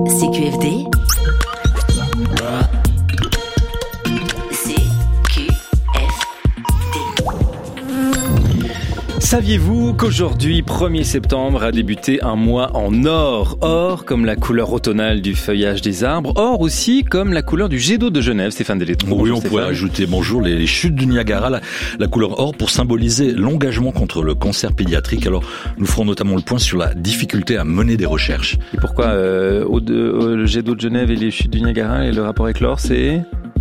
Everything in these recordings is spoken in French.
CQFD. Saviez-vous qu'aujourd'hui, 1er septembre, a débuté un mois en or? Or comme la couleur automnale du feuillage des arbres, or aussi comme la couleur du jet d'eau de Genève. Stéphane Delétro. Oui, on pourrait ajouter les chutes du Niagara, la couleur or pour symboliser l'engagement contre le cancer pédiatrique. Alors, nous ferons notamment le point sur la difficulté à mener des recherches. Et pourquoi le jet d'eau de Genève et les chutes du Niagara et le rapport avec l'or, c'est...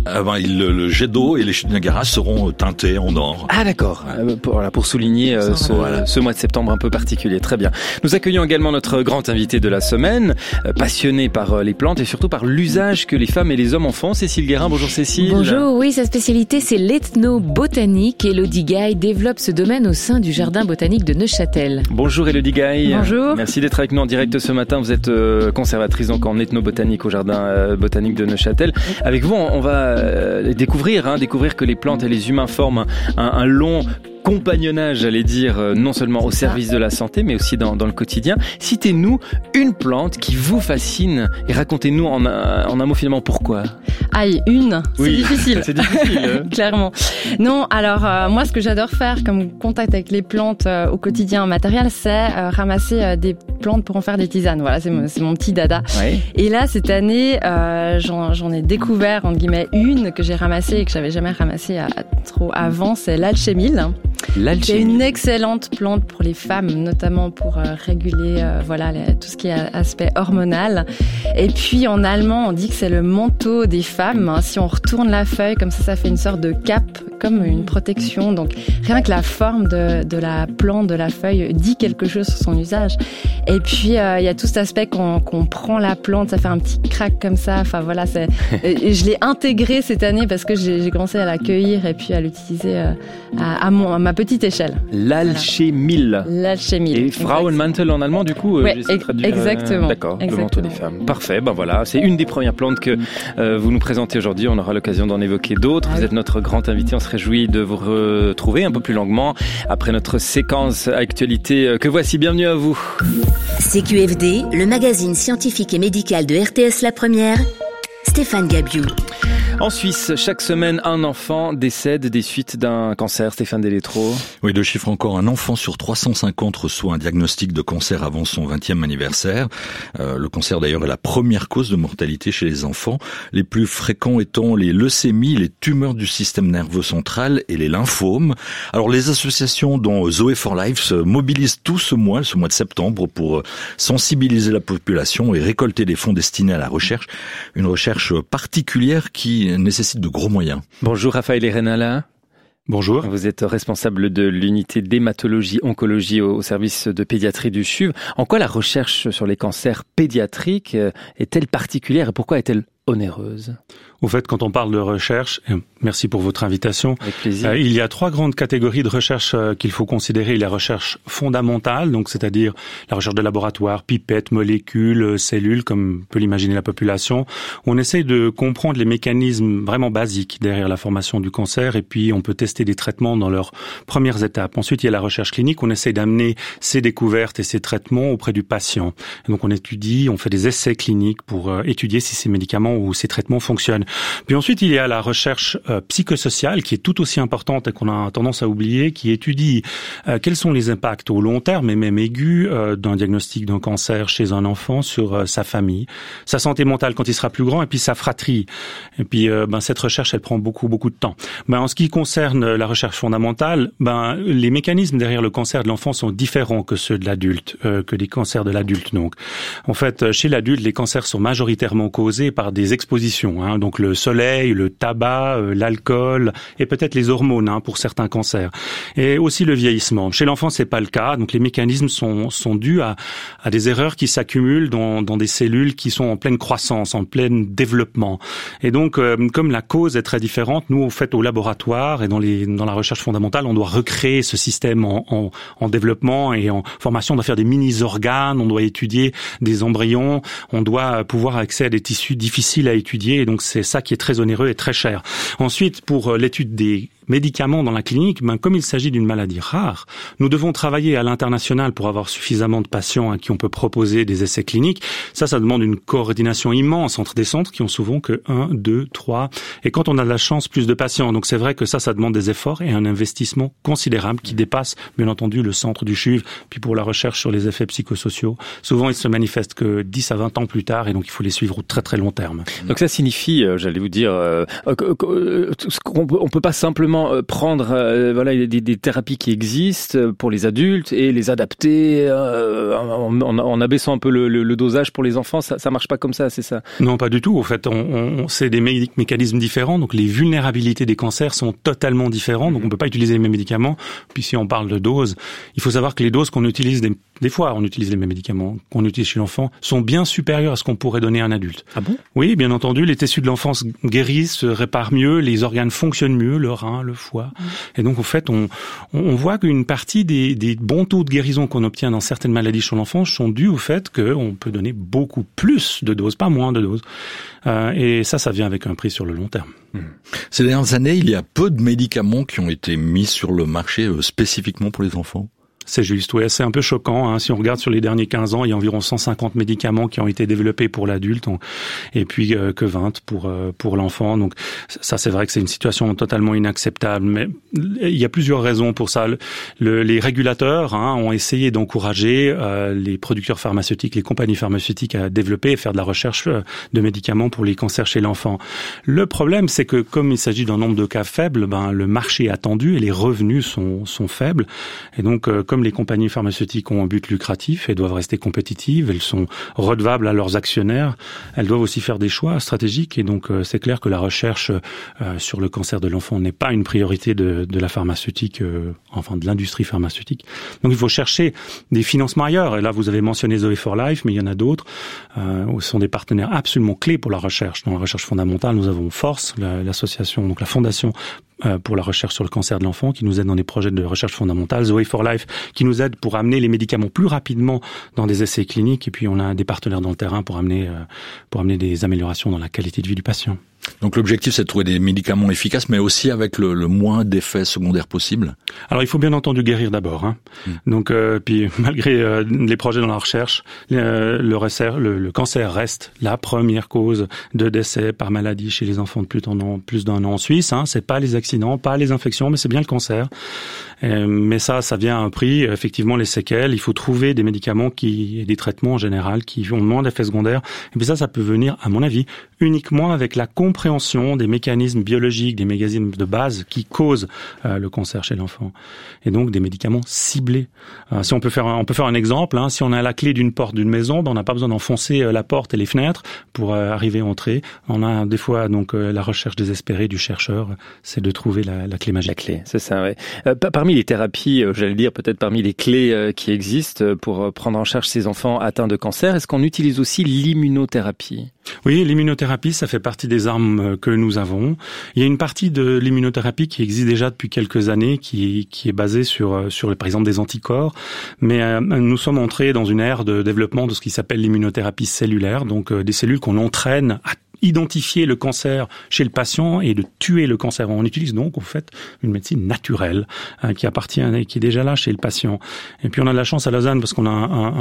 le jet d'eau et les chutes du Niagara seront teintés en or. Ah d'accord, pour souligner ce mois de septembre un peu particulier. Très bien. Nous accueillons également notre grand invité de la semaine, passionné par les plantes et surtout par l'usage que les femmes et les hommes en font. Cécile Guérin, bonjour Cécile. Bonjour, oui, sa spécialité c'est l'ethnobotanique. Elodie Gaille développe ce domaine au sein du jardin botanique de Neuchâtel. Bonjour Elodie Gaille. Bonjour. Merci d'être avec nous en direct ce matin. Vous êtes conservatrice donc en ethnobotanique au jardin botanique de Neuchâtel. Avec vous, on va découvrir que les plantes et les humains forment un long compagnonnage, j'allais dire, non seulement au service de la santé, mais aussi dans le quotidien. Citez-nous une plante qui vous fascine et racontez-nous en un mot finalement pourquoi. Aïe, c'est difficile. C'est difficile. Clairement. Non, alors moi ce que j'adore faire comme contact avec les plantes au quotidien matériel, c'est ramasser des plantes pour en faire des tisanes. Voilà, c'est mon petit dada. Ouais. Et là, cette année, j'en ai découvert, entre guillemets, une que j'ai ramassée et que j'avais jamais ramassée trop avant, c'est l'alchémile. C'est une excellente plante pour les femmes, notamment pour réguler tout ce qui est aspect hormonal. Et puis en allemand, on dit que c'est le manteau des femmes. Si on retourne la feuille, comme ça fait une sorte de cape, comme une protection. Donc rien que la forme de la plante, de la feuille, dit quelque chose sur son usage. Et puis il y a tout cet aspect qu'on prend la plante, ça fait un petit crack comme ça. Enfin voilà, je l'ai intégré cette année parce que j'ai commencé à l'accueillir et puis à l'utiliser à ma petite échelle. L'alchémile. L'alchémile. Et Frauenmantel en allemand, du coup, j'essaie de traduire. Exactement. D'accord, le manteau des femmes. Parfait, voilà, c'est une des premières plantes que vous nous présentez aujourd'hui. On aura l'occasion d'en évoquer d'autres. Vous êtes notre grand invité. On se réjouit de vous retrouver un peu plus longuement après notre séquence actualité que voici. Bienvenue à vous. CQFD, le magazine scientifique et médical de RTS La Première, Stéphane Gabiou. En Suisse, chaque semaine, un enfant décède des suites d'un cancer. Stéphane Delétro. Oui, 2 chiffres encore. Un enfant sur 350 reçoit un diagnostic de cancer avant son 20e anniversaire. Le cancer, d'ailleurs, est la première cause de mortalité chez les enfants. Les plus fréquents étant les leucémies, les tumeurs du système nerveux central et les lymphomes. Alors, les associations dont Zoé for Life se mobilisent tout ce mois de septembre pour sensibiliser la population et récolter des fonds destinés à la recherche. Une recherche particulière qui nécessite de gros moyens. Bonjour Raphaël Renala. Bonjour. Vous êtes responsable de l'unité d'hématologie-oncologie au service de pédiatrie du CHUV. En quoi la recherche sur les cancers pédiatriques est-elle particulière et pourquoi est-elle onéreuse? Au fait, quand on parle de recherche, merci pour votre invitation. Avec plaisir. Il y a 3 grandes catégories de recherche qu'il faut considérer. La recherche fondamentale, donc c'est-à-dire la recherche de laboratoire, pipettes, molécules, cellules, comme peut l'imaginer la population. On essaye de comprendre les mécanismes vraiment basiques derrière la formation du cancer et puis on peut tester des traitements dans leurs premières étapes. Ensuite, il y a la recherche clinique. On essaye d'amener ces découvertes et ces traitements auprès du patient. Et donc on fait des essais cliniques pour étudier si ces médicaments ou ces traitements fonctionnent. Puis ensuite, il y a la recherche psychosociale qui est tout aussi importante et qu'on a tendance à oublier, qui étudie quels sont les impacts au long terme et même aigus d'un diagnostic d'un cancer chez un enfant sur sa famille, sa santé mentale quand il sera plus grand et puis sa fratrie. Et puis cette recherche, elle prend beaucoup de temps. En ce qui concerne la recherche fondamentale, les mécanismes derrière le cancer de l'enfant sont différents que ceux de l'adulte, que les cancers de l'adulte. Donc, en fait, chez l'adulte, les cancers sont majoritairement causés par des expositions, donc le soleil, le tabac, l'alcool et peut-être les hormones pour certains cancers. Et aussi le vieillissement. Chez l'enfant, c'est pas le cas. Donc les mécanismes sont dus à des erreurs qui s'accumulent dans des cellules qui sont en pleine croissance, en plein développement. Et donc comme la cause est très différente, nous au fait au laboratoire et dans la recherche fondamentale, on doit recréer ce système en développement et en formation. On doit faire des mini-organes, on doit étudier des embryons, on doit pouvoir accéder à des tissus difficiles à étudier et donc c'est ça qui est très onéreux et très cher. Ensuite, pour l'étude des médicaments dans la clinique, comme il s'agit d'une maladie rare, nous devons travailler à l'international pour avoir suffisamment de patients à qui on peut proposer des essais cliniques. Ça demande une coordination immense entre des centres qui ont souvent que 1, 2, 3, et quand on a de la chance, plus de patients. Donc c'est vrai que ça demande des efforts et un investissement considérable qui dépasse, bien entendu, le centre du CHUV. Puis pour la recherche sur les effets psychosociaux, souvent ils se manifestent que 10 à 20 ans plus tard, et donc il faut les suivre au très très long terme. Donc ça signifie, j'allais vous dire, on peut pas simplement prendre des thérapies qui existent pour les adultes et les adapter en abaissant un peu le dosage pour les enfants. Ça marche pas comme ça, c'est ça? Non, pas du tout. En fait, c'est des mécanismes différents. Donc les vulnérabilités des cancers sont totalement différentes. Donc on peut pas utiliser les mêmes médicaments. Puis si on parle de doses, il faut savoir que les doses qu'on utilise, des fois on utilise les mêmes médicaments qu'on utilise chez l'enfant, sont bien supérieures à ce qu'on pourrait donner à un adulte. Ah bon? Oui, bien entendu, les tissus de l'enfance guérissent, se réparent mieux, les organes fonctionnent mieux, le rein, le foie. Et donc en fait, on voit qu'une partie des bons taux de guérison qu'on obtient dans certaines maladies chez l'enfant sont dus au fait qu'on peut donner beaucoup plus de doses, pas moins de doses. Et ça vient avec un prix sur le long terme. Ces dernières années, il y a peu de médicaments qui ont été mis sur le marché spécifiquement pour les enfants. C'est juste, oui, c'est un peu choquant. Hein. Si on regarde sur les derniers 15 ans, il y a environ 150 médicaments qui ont été développés pour l'adulte, et puis que 20 pour l'enfant. Donc ça, c'est vrai que c'est une situation totalement inacceptable. Mais il y a plusieurs raisons pour ça. Les régulateurs ont essayé d'encourager les producteurs pharmaceutiques, les compagnies pharmaceutiques à développer et faire de la recherche de médicaments pour les cancers chez l'enfant. Le problème, c'est que comme il s'agit d'un nombre de cas faibles, le marché est attendu et les revenus sont faibles. Et donc, comme les compagnies pharmaceutiques ont un but lucratif et doivent rester compétitives, elles sont redevables à leurs actionnaires, elles doivent aussi faire des choix stratégiques. Et donc, c'est clair que la recherche sur le cancer de l'enfant n'est pas une priorité de la pharmaceutique, de l'industrie pharmaceutique. Donc, il faut chercher des financements ailleurs. Et là, vous avez mentionné Zoe for Life, mais il y en a d'autres. Ce sont des partenaires absolument clés pour la recherche. Dans la recherche fondamentale, nous avons Force, l'association, donc la fondation pour la recherche sur le cancer de l'enfant, qui nous aide dans des projets de recherche fondamentale. Zoe for Life, qui nous aide pour amener les médicaments plus rapidement dans des essais cliniques. Et puis, on a des partenaires dans le terrain pour amener des améliorations dans la qualité de vie du patient. Donc l'objectif, c'est de trouver des médicaments efficaces, mais aussi avec le moins d'effets secondaires possible. Alors il faut bien entendu guérir d'abord. Donc puis malgré les projets dans la recherche, le cancer reste la première cause de décès par maladie chez les enfants de plus d'un an en Suisse. C'est pas les accidents, pas les infections, mais c'est bien le cancer. Mais ça vient à un prix. Effectivement, les séquelles. Il faut trouver des médicaments et des traitements en général qui ont moins d'effets secondaires. Et puis ça peut venir, à mon avis, uniquement avec la compréhension des mécanismes biologiques, des mécanismes de base qui causent le cancer chez l'enfant. Et donc des médicaments ciblés. Si on peut faire un exemple, si on a la clé d'une porte d'une maison, on n'a pas besoin d'enfoncer la porte et les fenêtres pour arriver à entrer. On a des fois donc la recherche désespérée du chercheur, c'est de trouver la clé magique. La clé, c'est ça, ouais. Parmi les thérapies, j'allais dire peut-être parmi les clés qui existent pour prendre en charge ces enfants atteints de cancer, est-ce qu'on utilise aussi l'immunothérapie? Oui, l'immunothérapie, ça fait partie des armes que nous avons. Il y a une partie de l'immunothérapie qui existe déjà depuis quelques années, qui est basée sur par exemple des anticorps, mais nous sommes entrés dans une ère de développement de ce qui s'appelle l'immunothérapie cellulaire, donc des cellules qu'on entraîne à identifier le cancer chez le patient et de tuer le cancer. On utilise donc en fait une médecine naturelle qui appartient et qui est déjà là chez le patient. Et puis on a de la chance à Lausanne parce qu'on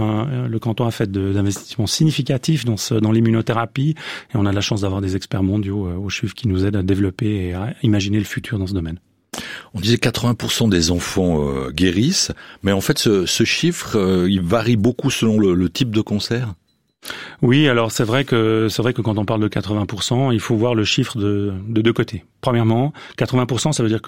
a le canton a fait d'investissements significatifs dans l'immunothérapie et on a de la chance d'avoir des experts mondiaux au CHUV qui nous aident à développer et à imaginer le futur dans ce domaine. On disait 80% des enfants guérissent, mais en fait ce chiffre il varie beaucoup selon le type de cancer. Oui, alors c'est vrai que quand on parle de 80%, il faut voir le chiffre de deux côtés. Premièrement, 80%, ça veut dire que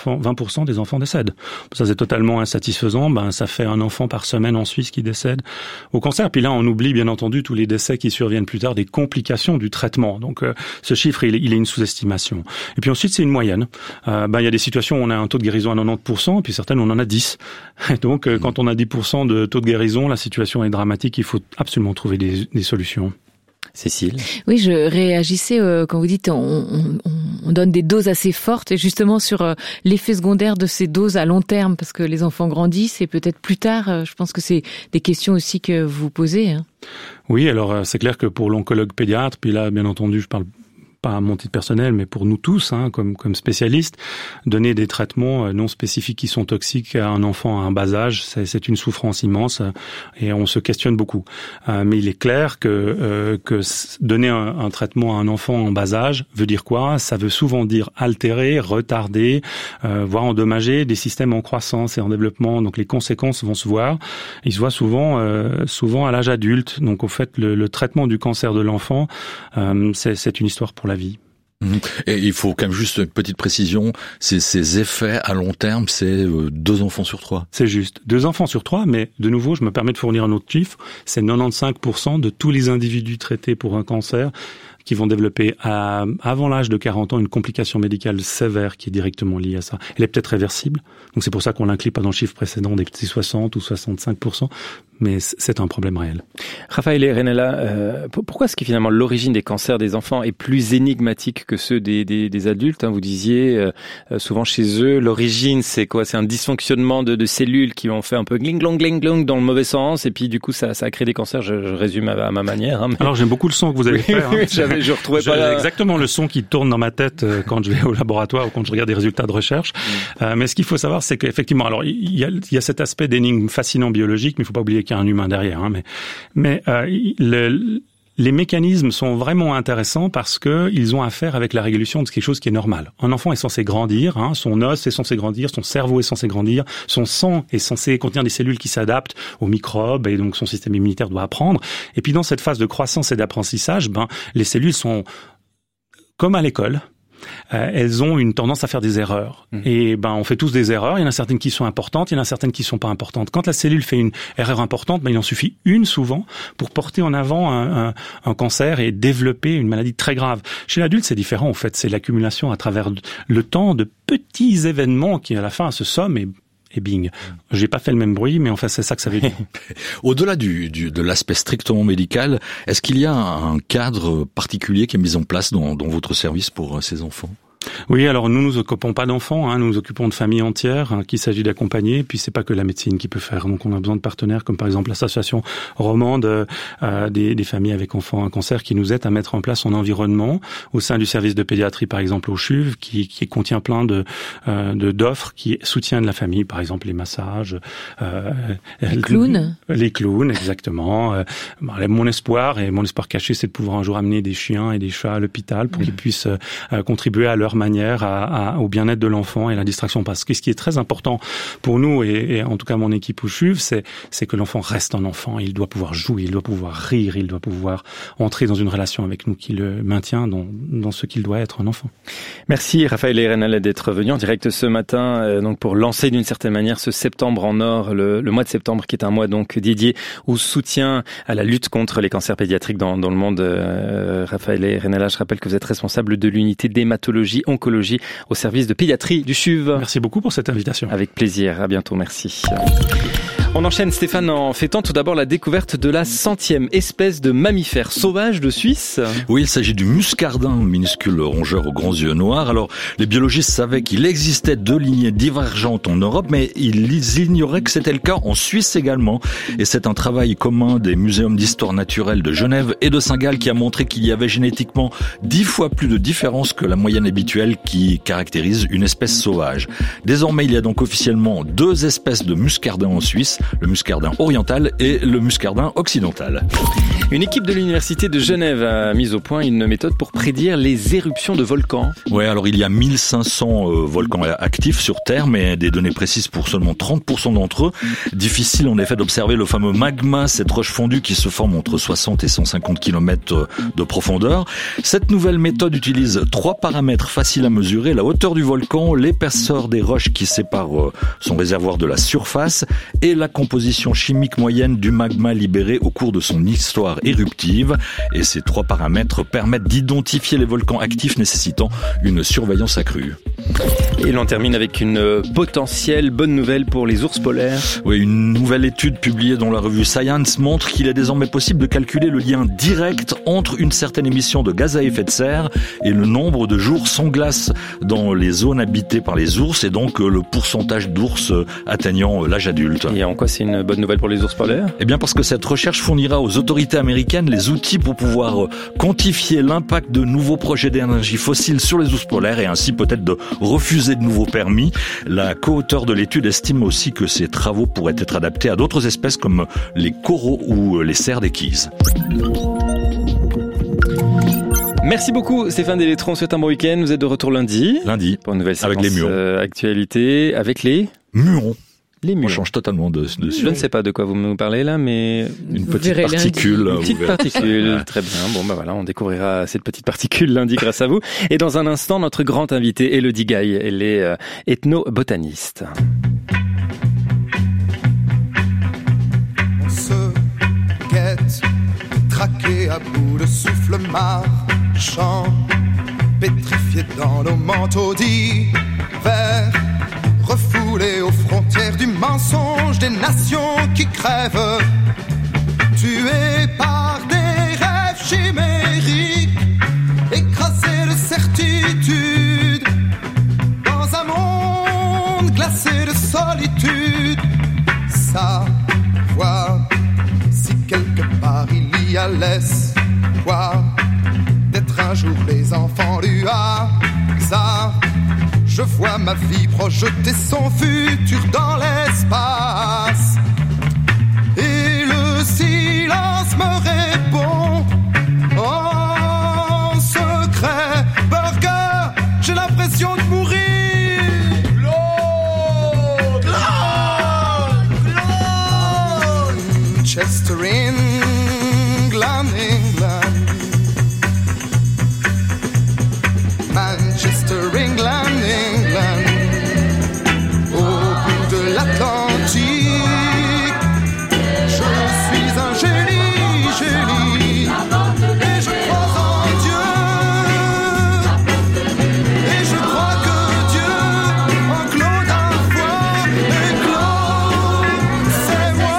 20% des enfants décèdent. Ça, c'est totalement insatisfaisant. Ça fait un enfant par semaine en Suisse qui décède au cancer. Puis là, on oublie bien entendu tous les décès qui surviennent plus tard des complications du traitement. Donc, ce chiffre, il est une sous-estimation. Et puis ensuite, c'est une moyenne. Il y a des situations où on a un taux de guérison à 90%, et puis certaines où on en a 10. Et donc, quand on a 10% de taux de guérison, la situation est dramatique. Il faut absolument trouver des solutions. Cécile? Oui, je réagissais quand vous dites on donne des doses assez fortes et justement sur l'effet secondaire de ces doses à long terme parce que les enfants grandissent et peut-être plus tard, je pense que c'est des questions aussi que vous posez. Oui, alors c'est clair que pour l'oncologue pédiatre, puis là bien entendu je parle pas à mon titre personnel, mais pour nous tous, comme spécialistes, donner des traitements non spécifiques qui sont toxiques à un enfant à un bas âge, c'est une souffrance immense et on se questionne beaucoup. Mais il est clair que donner un traitement à un enfant en bas âge veut dire quoi? Ça veut souvent dire altérer, retarder, voire endommager des systèmes en croissance et en développement. Donc les conséquences vont se voir. Ils se voient souvent à l'âge adulte. Donc au fait, le traitement du cancer de l'enfant, c'est une histoire pour la vie. Et il faut quand même juste une petite précision, ces effets à long terme, c'est 2 enfants sur 3. C'est juste, 2 enfants sur 3, mais de nouveau, je me permets de fournir un autre chiffre, c'est 95% de tous les individus traités pour un cancer qui vont développer avant l'âge de 40 ans une complication médicale sévère qui est directement liée à ça. Elle est peut-être réversible, donc c'est pour ça qu'on l'inclut pas dans le chiffre précédent des petits 60 ou 65%, mais c'est un problème réel. Raphaël et Renella, pourquoi est-ce que finalement l'origine des cancers des enfants est plus énigmatique que ceux des adultes? Vous disiez souvent chez eux, l'origine c'est quoi? C'est un dysfonctionnement de cellules qui ont fait un peu gling glong dans le mauvais sens, et puis du coup ça a créé des cancers. Je résume à ma manière. Mais... Alors j'aime beaucoup le son que vous avez fait. Je retrouvais pas exactement le son qui tourne dans ma tête quand je vais au laboratoire ou quand je regarde des résultats de recherche. Mais ce qu'il faut savoir, c'est qu'effectivement, alors il y a cet aspect d'énigme fascinant biologique, mais il faut pas oublier qu'il y a un humain derrière. Les mécanismes sont vraiment intéressants parce que ils ont affaire avec la régulation de quelque chose qui est normal. Un enfant est censé grandir, son os est censé grandir, son cerveau est censé grandir, son sang est censé contenir des cellules qui s'adaptent aux microbes et donc son système immunitaire doit apprendre. Et puis dans cette phase de croissance et d'apprentissage, les cellules sont comme à l'école. Elles ont une tendance à faire des erreurs. Et on fait tous des erreurs. Il y en a certaines qui sont importantes, il y en a certaines qui sont pas importantes. Quand la cellule fait une erreur importante, il en suffit une souvent pour porter en avant un cancer et développer une maladie très grave. Chez l'adulte, c'est différent. En fait, c'est l'accumulation à travers le temps de petits événements qui, à la fin, se somment et bing. J'ai pas fait le même bruit, mais enfin, c'est ça que ça veut dire. Au-delà de l'aspect strictement médical, est-ce qu'il y a un cadre particulier qui est mis en place dans votre service pour ces enfants? Oui, alors nous occupons pas d'enfants, nous nous occupons de familles entières qu'il s'agit d'accompagner. Puis c'est pas que la médecine qui peut faire. Donc on a besoin de partenaires comme par exemple l'association romande des familles avec enfants à cancer qui nous aident à mettre en place un environnement au sein du service de pédiatrie par exemple au CHUV qui contient plein d'offres qui soutiennent la famille, par exemple les massages, les clowns exactement. Mon espoir caché, c'est de pouvoir un jour amener des chiens et des chats à l'hôpital pour qu'ils puissent contribuer à leur manière au bien-être de l'enfant et la distraction. Parce que ce qui est très important pour nous, et en tout cas mon équipe au CHUV, c'est que l'enfant reste un enfant. Il doit pouvoir jouer, il doit pouvoir rire, il doit pouvoir entrer dans une relation avec nous qui le maintient dans ce qu'il doit être, un enfant. Merci Raphaël et Renella d'être venus en direct ce matin donc pour lancer d'une certaine manière ce septembre en or, le mois de septembre qui est un mois donc dédié au soutien à la lutte contre les cancers pédiatriques dans le monde. Raphaël et Renella, je rappelle que vous êtes responsable de l'unité d'hématologie oncologie au service de pédiatrie du CHUV. Merci beaucoup pour cette invitation. Avec plaisir, à bientôt, merci. On enchaîne Stéphane en fêtant tout d'abord la découverte de la 100e espèce de mammifère sauvage de Suisse. Oui, il s'agit du muscardin, minuscule rongeur aux grands yeux noirs. Alors, les biologistes savaient qu'il existait 2 lignées divergentes en Europe, mais ils ignoraient que c'était le cas en Suisse également. Et c'est un travail commun des muséums d'histoire naturelle de Genève et de Saint-Gall qui a montré qu'il y avait génétiquement 10 fois plus de différences que la moyenne habituelle qui caractérise une espèce sauvage. Désormais, il y a donc officiellement 2 espèces de muscardins en Suisse, le muscardin oriental et le muscardin occidental. Une équipe de l'université de Genève a mis au point une méthode pour prédire les éruptions de volcans. Ouais, alors il y a 1500 volcans actifs sur Terre, mais des données précises pour seulement 30% d'entre eux. Difficile en effet d'observer le fameux magma, cette roche fondue qui se forme entre 60 et 150 km de profondeur. Cette nouvelle méthode utilise 3 paramètres faciles à mesurer: la hauteur du volcan, l'épaisseur des roches qui séparent son réservoir de la surface et la composition chimique moyenne du magma libéré au cours de son histoire éruptive. Et ces 3 paramètres permettent d'identifier les volcans actifs nécessitant une surveillance accrue. Et l'on termine avec une potentielle bonne nouvelle pour les ours polaires. Oui, une nouvelle étude publiée dans la revue Science montre qu'il est désormais possible de calculer le lien direct entre une certaine émission de gaz à effet de serre et le nombre de jours sans glace dans les zones habitées par les ours et donc le pourcentage d'ours atteignant l'âge adulte. Et en quoi c'est une bonne nouvelle pour les ours polaires ? Eh bien parce que cette recherche fournira aux autorités américaines les outils pour pouvoir quantifier l'impact de nouveaux projets d'énergie fossile sur les ours polaires et ainsi peut-être de refuser de nouveaux permis. La co-auteure de l'étude estime aussi que ces travaux pourraient être adaptés à d'autres espèces comme les coraux ou les cerfs d'équise. Merci beaucoup Stéphane Délétron, on souhaite un bon week-end. Vous êtes de retour lundi. Lundi, pour une nouvelle séquence avec les muons. Actualité, avec les muons. Les muons. On change totalement de Je ne sais pas de quoi vous me parlez là, mais une petite particule. Une petite particule, très bien. Bon, ben voilà, on découvrira cette petite particule lundi grâce à vous. Et dans un instant, notre grande invitée, Élodie Gaille, elle est ethnobotaniste. On se guette, traqué à bout de souffle marchand, pétrifié dans nos manteaux d'hiver, refoulés aux frontières du mensonge des nations qui crèvent, tués par des rêves chimériques, écrasés de certitude, dans un monde glacé de solitude. Savoir si quelque part il y a l'espoir d'être un jour les enfants du hasard. Je vois ma vie projeter son futur dans l'espace. Et le silence me répond en secret. Burger, j'ai l'impression de mourir. Manchester, England, England. Manchester, England, England. Au bout de l'Atlantique, je suis un génie, génie. Et je crois en Dieu. Et je crois que Dieu enclos d'un foi éclos. C'est moi.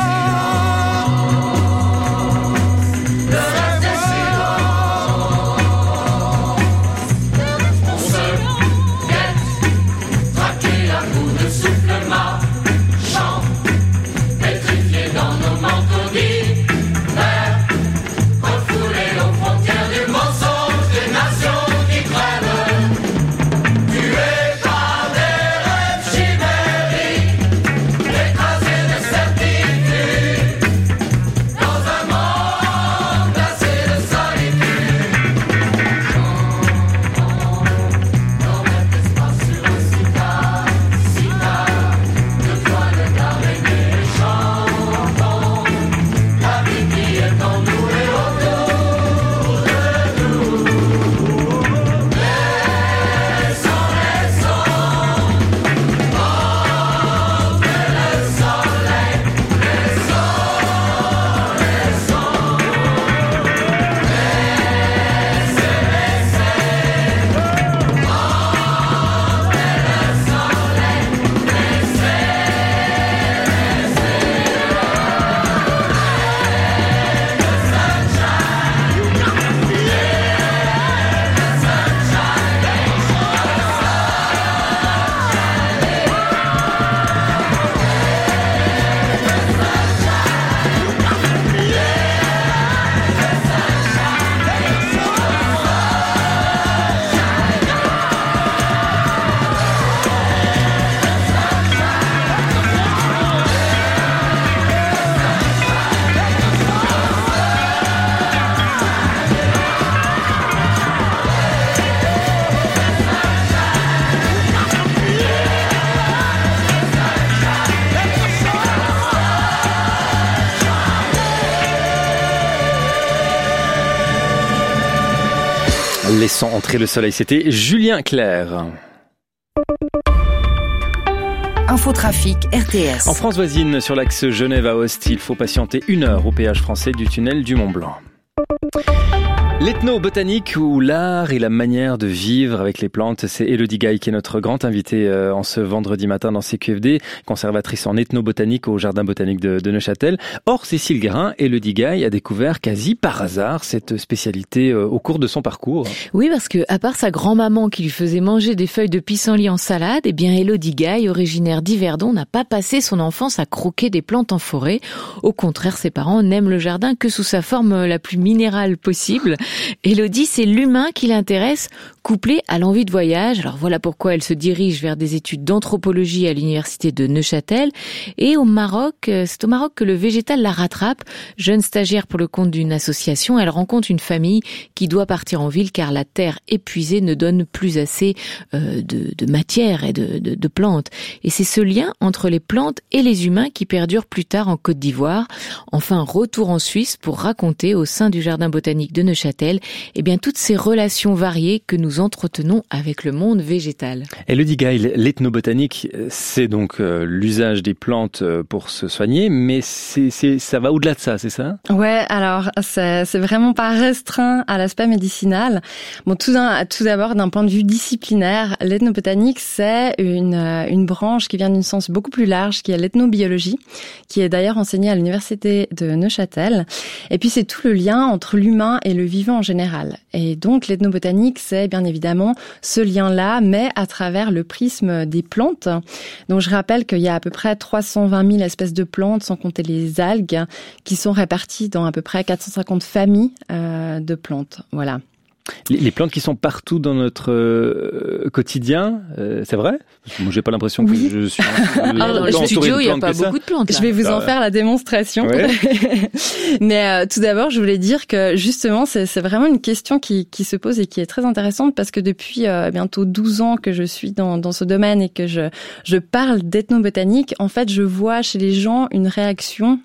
Laissons entrer le soleil, c'était Julien Clerc. Infotrafic RTS. En France voisine, sur l'axe Genève à Ust, il faut patienter 1 heure au péage français du tunnel du Mont-Blanc. L'ethnobotanique ou l'art et la manière de vivre avec les plantes, c'est Élodie Gaille qui est notre grande invitée en ce vendredi matin dans CQFD, conservatrice en ethnobotanique au Jardin botanique de Neuchâtel. Or, Cécile Guérin, Élodie Gaille a découvert quasi par hasard cette spécialité au cours de son parcours. Oui, parce que à part sa grand-maman qui lui faisait manger des feuilles de pissenlit en salade, eh bien Élodie Gaille, originaire d'Yverdon, n'a pas passé son enfance à croquer des plantes en forêt. Au contraire, ses parents n'aiment le jardin que sous sa forme la plus minérale possible. Élodie, c'est l'humain qui l'intéresse, couplé à l'envie de voyage. Alors voilà pourquoi elle se dirige vers des études d'anthropologie à l'université de Neuchâtel. Et au Maroc, c'est au Maroc que le végétal la rattrape. Jeune stagiaire pour le compte d'une association, elle rencontre une famille qui doit partir en ville car la terre épuisée ne donne plus assez de matière et de plantes. Et c'est ce lien entre les plantes et les humains qui perdure plus tard en Côte d'Ivoire. Enfin, retour en Suisse pour raconter au sein du Jardin botanique de Neuchâtel eh bien toutes ces relations variées que nous entretenons avec le monde végétal. Élodie Gaille, l'ethnobotanique, c'est donc l'usage des plantes pour se soigner, mais ça va au-delà de ça, c'est ça? Ouais, alors c'est vraiment pas restreint à l'aspect médicinal. Bon, tout d'abord, d'un point de vue disciplinaire, l'ethnobotanique, c'est une branche qui vient d'une science beaucoup plus large, qui est l'ethnobiologie, qui est d'ailleurs enseignée à l'université de Neuchâtel. Et puis c'est tout le lien entre l'humain et le vivant en général. Et donc l'ethnobotanique, c'est bien évidemment ce lien-là, mais à travers le prisme des plantes. Donc je rappelle qu'il y a à peu près 320 000 espèces de plantes, sans compter les algues, qui sont réparties dans à peu près 450 familles de plantes. Voilà. Les plantes qui sont partout dans notre quotidien, c'est vrai? Moi, j'ai pas l'impression que je suis dans le studio, il n'y a pas beaucoup de plantes. Là. Je vais vous en faire la démonstration. Ouais. Mais tout d'abord, je voulais dire que justement, c'est vraiment une question qui se pose et qui est très intéressante parce que depuis bientôt 12 ans que je suis dans ce domaine et que je parle d'ethnobotanique, en fait, je vois chez les gens une réaction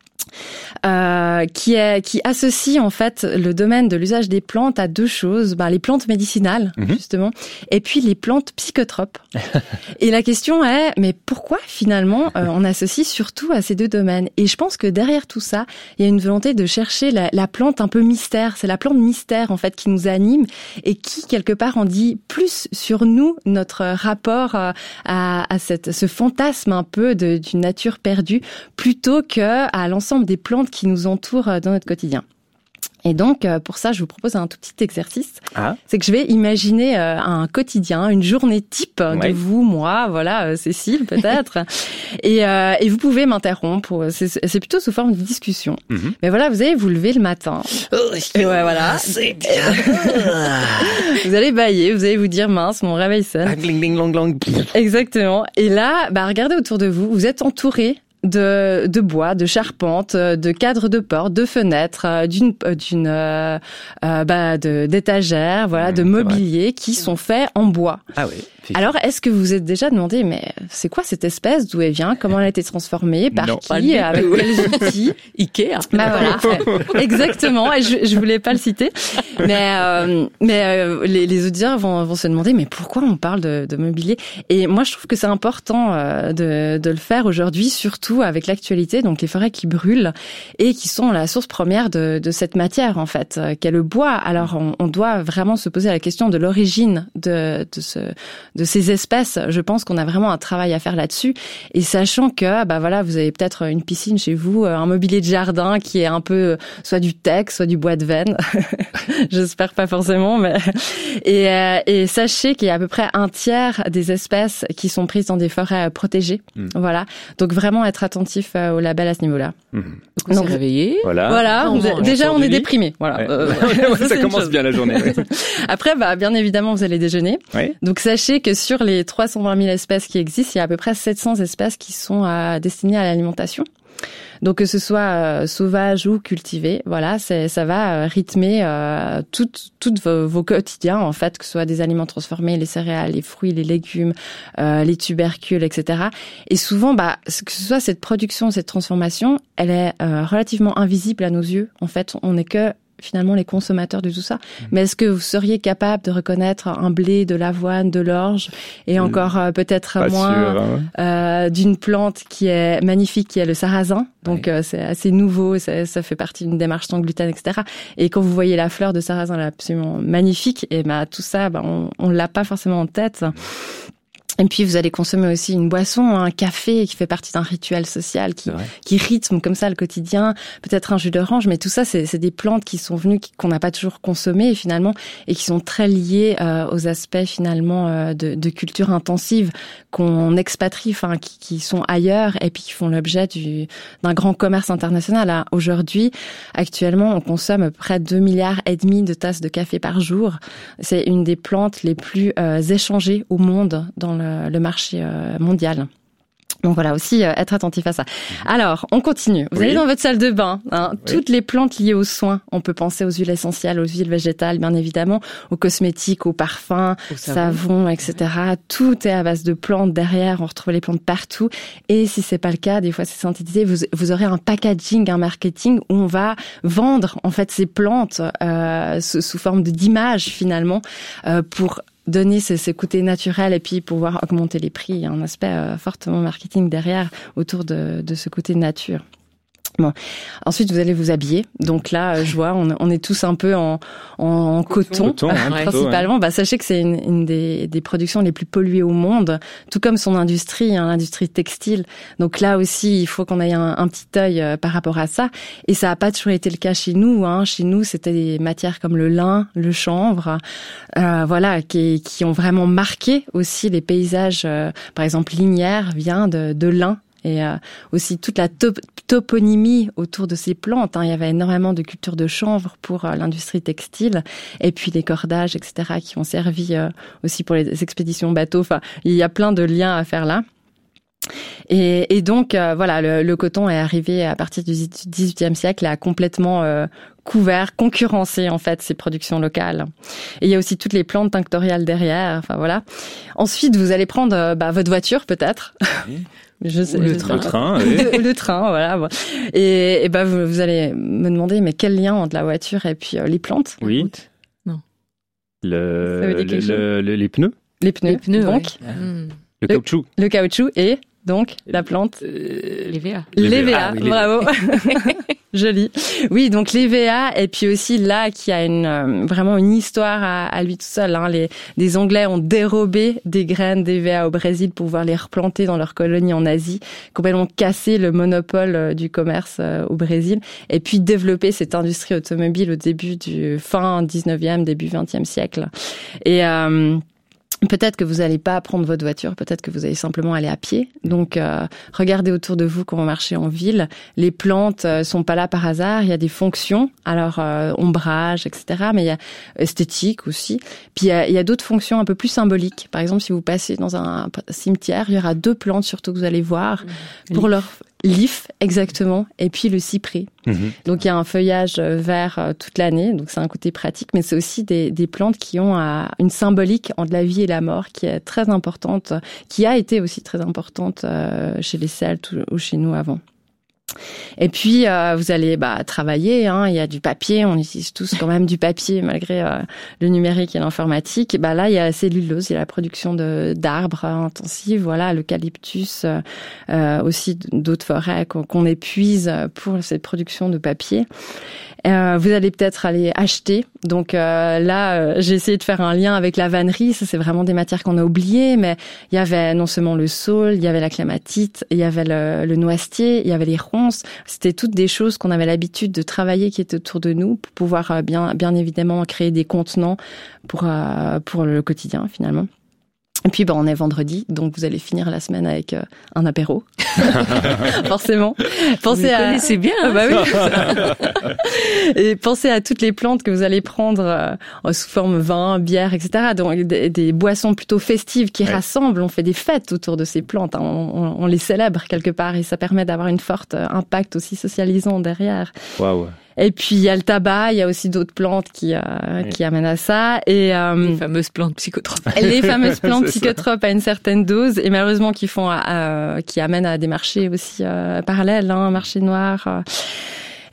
qui associe en fait le domaine de l'usage des plantes à deux choses, les plantes médicinales justement, et puis les plantes psychotropes. Et la question est, mais pourquoi finalement on associe surtout à ces deux domaines? Et je pense que derrière tout ça, il y a une volonté de chercher la plante un peu mystère. C'est la plante mystère en fait qui nous anime et qui quelque part en dit plus sur nous, notre rapport à ce fantasme un peu d'une nature perdue, plutôt que à l'ensemble des plantes qui nous entourent dans notre quotidien. Et donc, pour ça, je vous propose un tout petit exercice. C'est que je vais imaginer un quotidien, une journée type de vous, moi, voilà, Cécile peut-être. Et vous pouvez m'interrompre. C'est plutôt sous forme de discussion. Mais voilà, vous allez vous lever le matin. Et ouais, voilà. C'est bien. Vous allez bâiller, vous allez vous dire, mince, mon réveil sonne. Gling, gling, long, long. Exactement. Et là, regardez autour de vous. Vous êtes entouré de bois, de charpentes, de cadres de portes, de fenêtres, d'étagères, voilà, de mobilier qui sont faits en bois. Ah oui. Alors, est-ce que vous vous êtes déjà demandé, mais c'est quoi cette espèce, d'où elle vient, comment elle a été transformée, par qui, avec quels outils? Ikea. Voilà, exactement. Et je voulais pas le citer, mais les auditeurs vont se demander, mais pourquoi on parle de mobilier? Et moi, je trouve que c'est important de le faire aujourd'hui, surtout avec l'actualité, donc les forêts qui brûlent et qui sont la source première de cette matière en fait, qu'est le bois. Alors, on doit vraiment se poser la question de l'origine de ces espèces. Je pense qu'on a vraiment un travail à faire là-dessus. Et sachant que, voilà, vous avez peut-être une piscine chez vous, un mobilier de jardin qui est un peu soit du teck, soit du bois de veine. J'espère pas forcément, mais et sachez qu'il y a à peu près un tiers des espèces qui sont prises dans des forêts protégées. Voilà. Donc vraiment être attentif au label à ce niveau-là. Donc on s'est réveillé. Voilà. Déjà on est déprimé. Voilà. Ça commence bien la journée. Ouais. Après, bien évidemment, vous allez déjeuner. Ouais. Donc sachez que sur les 320 000 espèces qui existent, il y a à peu près 700 espèces qui sont destinées à l'alimentation. Donc que ce soit sauvage ou cultivé, voilà, ça va rythmer toutes vos quotidiens en fait, que ce soit des aliments transformés, les céréales, les fruits, les légumes, les tubercules, etc. Et souvent, que ce soit cette production, cette transformation, elle est relativement invisible à nos yeux. En fait, on n'est que finalement les consommateurs de tout ça. Mais est-ce que vous seriez capable de reconnaître un blé, de l'avoine, de l'orge et encore peut-être moins d'une plante qui est magnifique, qui est le sarrasin. Donc c'est assez nouveau, ça fait partie d'une démarche sans gluten, etc. Et quand vous voyez la fleur de sarrasin, elle est absolument magnifique. Et tout ça, on l'a pas forcément en tête. Et puis vous allez consommer aussi une boisson, un café qui fait partie d'un rituel social qui rythme comme ça le quotidien, peut-être un jus d'orange, mais tout ça c'est des plantes qui sont venues qu'on n'a pas toujours consommées finalement et qui sont très liées aux aspects finalement de culture intensive qu'on expatrie, enfin qui sont ailleurs et puis qui font l'objet d'un grand commerce international. Aujourd'hui, actuellement, on consomme à peu près 2,5 milliards de tasses de café par jour. C'est une des plantes les plus échangées au monde dans le marché mondial. Donc voilà, aussi être attentif à ça. Alors, on continue. Vous allez dans votre salle de bain. Toutes les plantes liées aux soins. On peut penser aux huiles essentielles, aux huiles végétales, bien évidemment, aux cosmétiques, aux parfums, savons, etc. Tout est à base de plantes derrière. On retrouve les plantes partout. Et si c'est pas le cas, des fois c'est synthétisé. Vous aurez un packaging, un marketing où on va vendre en fait ces plantes sous forme d'images finalement pour donner ce côté naturel et puis pouvoir augmenter les prix. Il y a un aspect fortement marketing derrière autour de ce côté nature. Bon. Ensuite, vous allez vous habiller. Donc là, je vois, on est tous un peu en coton principalement. Sachez que c'est une des productions les plus polluées au monde, tout comme son industrie, l'industrie textile. Donc là aussi, il faut qu'on ait un petit œil par rapport à ça. Et ça n'a pas toujours été le cas chez nous. Chez nous, c'était des matières comme le lin, le chanvre, qui ont vraiment marqué aussi les paysages. Par exemple, Linière vient de lin. Et aussi toute la toponymie autour de ces plantes. Il y avait énormément de cultures de chanvre pour l'industrie textile. Et puis les cordages, etc., qui ont servi aussi pour les expéditions bateaux. Enfin, il y a plein de liens à faire là. Et donc, le coton est arrivé à partir du XVIIIe siècle et a complètement couvert, concurrencé en fait ces productions locales. Et il y a aussi toutes les plantes tinctoriales derrière. Enfin voilà. Ensuite, vous allez prendre votre voiture peut-être. Le train, voilà. Et vous allez me demander, mais quel lien entre la voiture et puis les plantes? Oui. Non. Les pneus. Les pneus, donc. Le caoutchouc. Le caoutchouc et donc la plante. L'EVA. L'EVA, bravo. Joli. Oui, donc l'EVA, et puis aussi là, qui a vraiment une histoire à lui tout seul. Les Anglais ont dérobé des graines d'EVA au Brésil pour pouvoir les replanter dans leurs colonies en Asie, complètement cassé le monopole du commerce au Brésil, et puis développer cette industrie automobile au début du fin 19e, début 20e siècle. Et peut-être que vous n'allez pas prendre votre voiture, peut-être que vous allez simplement aller à pied. Donc, regardez autour de vous quand vous marchez en ville. Les plantes sont pas là par hasard. Il y a des fonctions. Alors, ombrage, etc. Mais il y a esthétique aussi. Puis, il y a d'autres fonctions un peu plus symboliques. Par exemple, si vous passez dans un cimetière, il y aura 2 plantes surtout que vous allez voir pour leur l'if, exactement, et puis le cyprès. Donc il y a un feuillage vert toute l'année, donc c'est un côté pratique, mais c'est aussi des plantes qui ont une symbolique entre la vie et la mort qui est très importante, qui a été aussi très importante chez les Celtes ou chez nous avant. Et puis vous allez travailler, il y a du papier, on utilise tous quand même du papier malgré le numérique et l'informatique. Là il y a la cellulose, il y a la production d'arbres intensives, voilà, l'eucalyptus, aussi d'autres forêts qu'on épuise pour cette production de papier. Vous allez peut-être aller acheter. Donc là, j'ai essayé de faire un lien avec la vannerie. Ça, c'est vraiment des matières qu'on a oubliées, mais il y avait non seulement le saule, il y avait la clématite, il y avait le noisetier, il y avait les ronces. C'était toutes des choses qu'on avait l'habitude de travailler qui étaient autour de nous pour pouvoir bien évidemment créer des contenants pour le quotidien finalement. Et puis, on est vendredi, donc vous allez finir la semaine avec un apéro. Forcément. Pensez connaissez bien. Oui. Et pensez à toutes les plantes que vous allez prendre sous forme vin, bière, etc. Donc, des boissons plutôt festives qui rassemblent. On fait des fêtes autour de ces plantes. On les célèbre quelque part et ça permet d'avoir une forte impact aussi socialisant derrière. Waouh. Et puis il y a le tabac, il y a aussi d'autres plantes qui amènent à ça et les fameuses plantes psychotropes. Les fameuses plantes psychotropes à une certaine dose et malheureusement qui amènent à des marchés aussi parallèles, marché noir.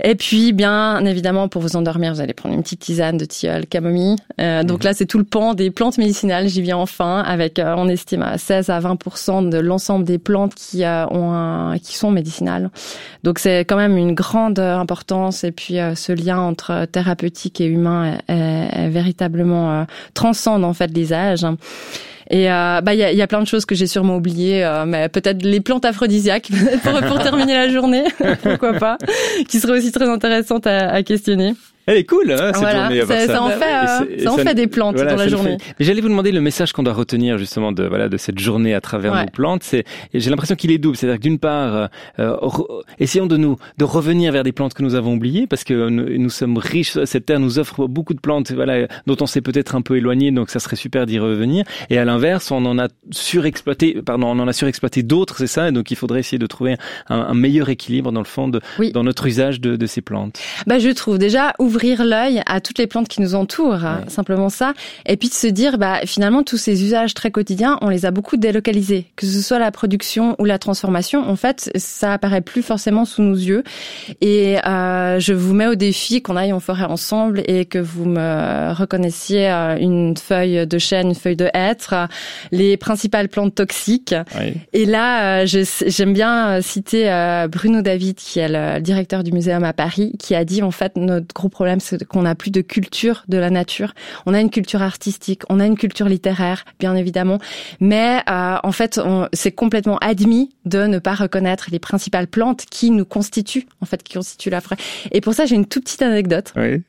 Et puis, bien évidemment, pour vous endormir, vous allez prendre une petite tisane de tilleul, camomille. Donc là, c'est tout le pan des plantes médicinales. J'y viens enfin avec, on estime à 16 à 20% de l'ensemble des plantes qui sont médicinales. Donc c'est quand même une grande importance. Et puis ce lien entre thérapeutique et humain est véritablement transcende en fait les âges. Et y a plein de choses que j'ai sûrement oubliées, mais peut-être les plantes aphrodisiaques pour terminer la journée, pourquoi pas, qui seraient aussi très intéressantes à questionner. Elle est cool, hein, cette journée. Ça en fait des plantes dans la journée. Mais j'allais vous demander le message qu'on doit retenir justement de cette journée à travers nos plantes. J'ai l'impression qu'il est double. C'est-à-dire que d'une part, essayons de revenir vers des plantes que nous avons oubliées, parce que nous sommes riches. Cette terre nous offre beaucoup de plantes, dont on s'est peut-être un peu éloigné. Donc ça serait super d'y revenir. Et à l'inverse, on en a surexploité d'autres, c'est ça. Et donc il faudrait essayer de trouver un meilleur équilibre dans le fond dans notre usage de ces plantes. Je trouve déjà ouvrir l'œil à toutes les plantes qui nous entourent, simplement ça. Et puis de se dire, finalement, tous ces usages très quotidiens, on les a beaucoup délocalisés. Que ce soit la production ou la transformation, en fait, ça apparaît plus forcément sous nos yeux. Et je vous mets au défi qu'on aille en forêt ensemble et que vous me reconnaissiez une feuille de chêne, une feuille de hêtre, les principales plantes toxiques. Oui. Et là, j'aime bien citer Bruno David, qui est le directeur du Muséum à Paris, qui a dit, en fait, notre gros problème, c'est qu'on n'a plus de culture de la nature. On a une culture artistique, on a une culture littéraire, bien évidemment, mais en fait, c'est complètement admis de ne pas reconnaître les principales plantes qui nous constituent, en fait, qui constituent la forêt. Et pour ça, j'ai une toute petite anecdote. Oui.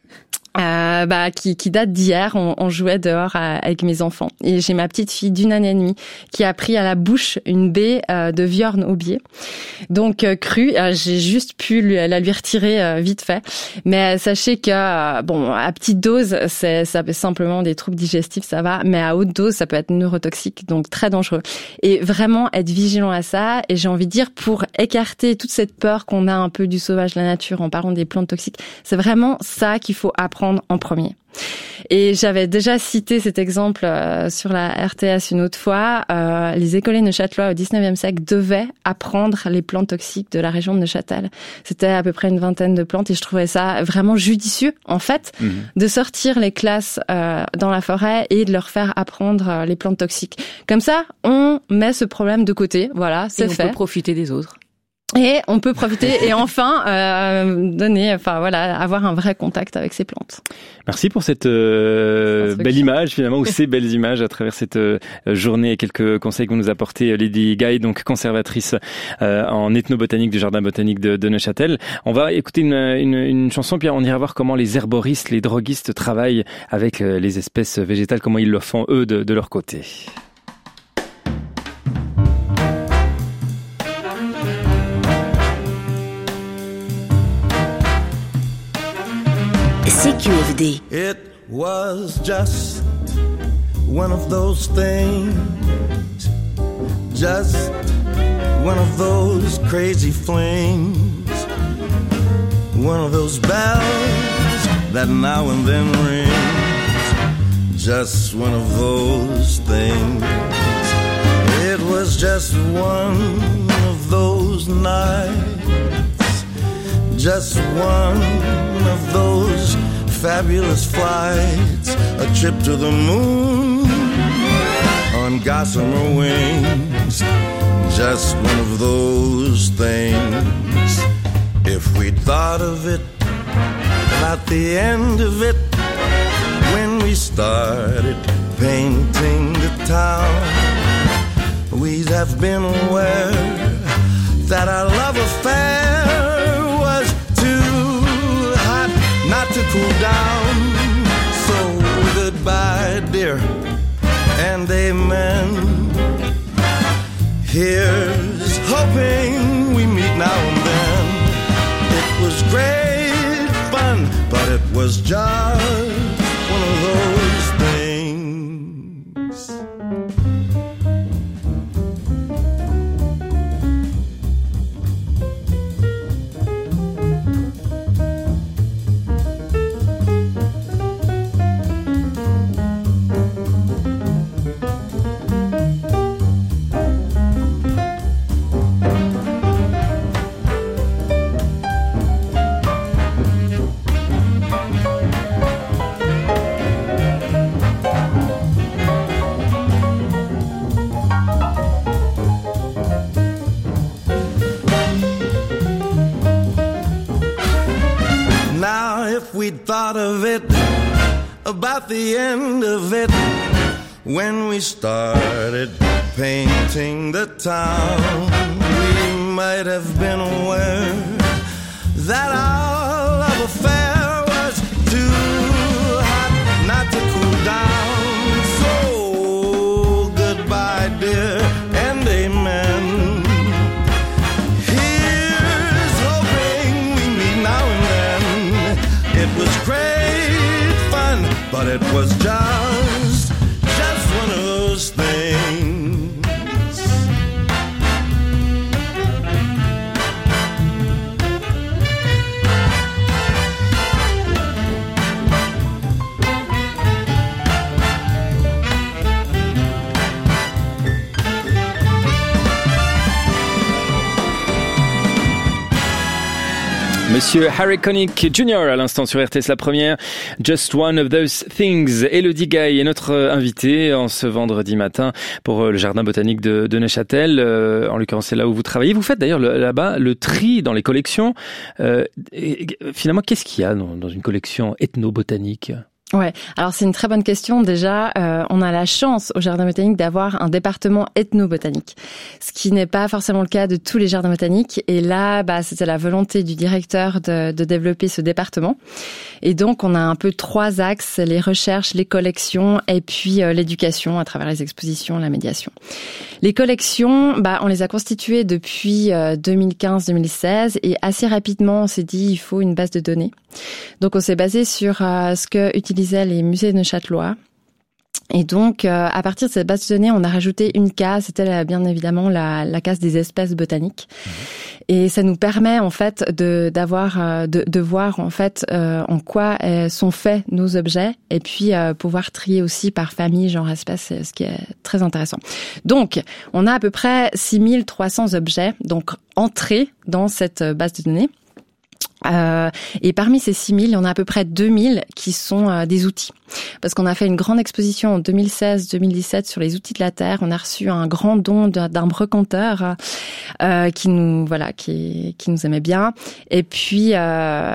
Qui date d'hier. On jouait dehors avec mes enfants et j'ai ma petite fille d'1 année et demie qui a pris à la bouche une baie de viorne aubier, donc crue. J'ai juste pu la lui retirer vite fait, mais sachez que à petite dose, ça peut simplement des troubles digestifs, ça va, mais à haute dose, ça peut être neurotoxique, donc très dangereux. Et vraiment être vigilant à ça. Et j'ai envie de dire, pour écarter toute cette peur qu'on a un peu du sauvage de la nature en parlant des plantes toxiques, c'est vraiment ça qu'il faut apprendre en premier. Et j'avais déjà cité cet exemple sur la RTS une autre fois. Les écoliers neuchâtelois au 19e siècle devaient apprendre les plantes toxiques de la région de Neuchâtel. C'était à peu près une 20aine de plantes et je trouvais ça vraiment judicieux, en fait, de sortir les classes dans la forêt et de leur faire apprendre les plantes toxiques. Comme ça, on met ce problème de côté. Voilà, c'est fait. On peut profiter des autres. Et on peut profiter et enfin avoir un vrai contact avec ces plantes. Merci pour cette belle image finalement, ou ces belles images à travers cette journée et quelques conseils que vous nous apportez, Lydie Gaye, donc conservatrice en ethnobotanique du jardin botanique de Neuchâtel. On va écouter une chanson, puis on ira voir comment les herboristes, les droguistes travaillent avec les espèces végétales, comment ils le font eux de leur côté. CQFD. It was just one of those things, just one of those crazy flings, one of those bells that now and then rings, just one of those things. It was just one of those nights, just one of those fabulous flights, a trip to the moon on gossamer wings, just one of those things. If we'd thought of it about the end of it when we started painting the town, we'd have been aware that our love affair was too hot not to cool down. So goodbye, dear, and amen. Here's hoping we meet now and then. It was great fun, but it was just one of those things. about the end of it. When we started painting the town, we might have been aware that our love affair was too hot not to cool down. So goodbye, dear, and amen. Here's hoping we meet now and then. It was great fun, but it was just one of those things. Monsieur Harry Connick Jr. à l'instant sur RTS La Première, Just One of Those Things. Elodie Gaye est notre invitée en ce vendredi matin pour le jardin botanique de Neuchâtel. En l'occurrence, c'est là où vous travaillez. Vous faites d'ailleurs là-bas le tri dans les collections. Et finalement, qu'est-ce qu'il y a dans une collection ethnobotanique ? Ouais, alors c'est une très bonne question. Déjà, on a la chance au jardin botanique d'avoir un département ethnobotanique, ce qui n'est pas forcément le cas de tous les jardins botaniques. Et là, c'était la volonté du directeur de développer ce département. Et donc, on a un peu 3 axes, les recherches, les collections et puis l'éducation à travers les expositions, la médiation. Les collections, on les a constituées depuis 2015-2016 et assez rapidement, on s'est dit il faut une base de données. Donc, on s'est basé sur ce que utilisaient les musées neuchâtelois. Et donc, à partir de cette base de données, on a rajouté une case, c'était bien évidemment la case des espèces botaniques. Et ça nous permet en fait de voir en fait en quoi sont faits nos objets et puis pouvoir trier aussi par famille, genre espèce, ce qui est très intéressant. Donc, on a à peu près 6300 objets donc entrés dans cette base de données. Et parmi ces 6000, il y en a à peu près 2000 qui sont des outils. Parce qu'on a fait une grande exposition en 2016-2017 sur les outils de la terre. On a reçu un grand don d'un brocanteur qui nous aimait bien. Et puis il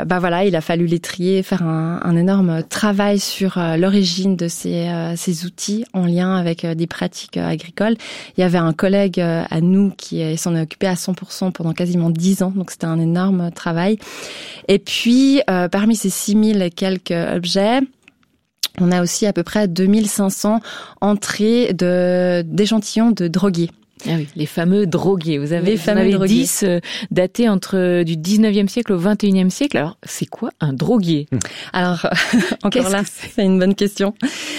a fallu les trier, faire un énorme travail sur l'origine de ces outils en lien avec des pratiques agricoles. Il y avait un collègue à nous qui s'en est occupé à 100% pendant quasiment 10 ans. Donc c'était un énorme travail. Et puis, parmi ces 6000 et quelques objets, on a aussi à peu près 2500 entrées d'échantillons de droguiers. Ah oui, les fameux droguiers. Vous avez 10 datés entre du 19e siècle au 21e siècle. Alors, c'est quoi un droguier ? Alors, encore là, c'est une bonne question.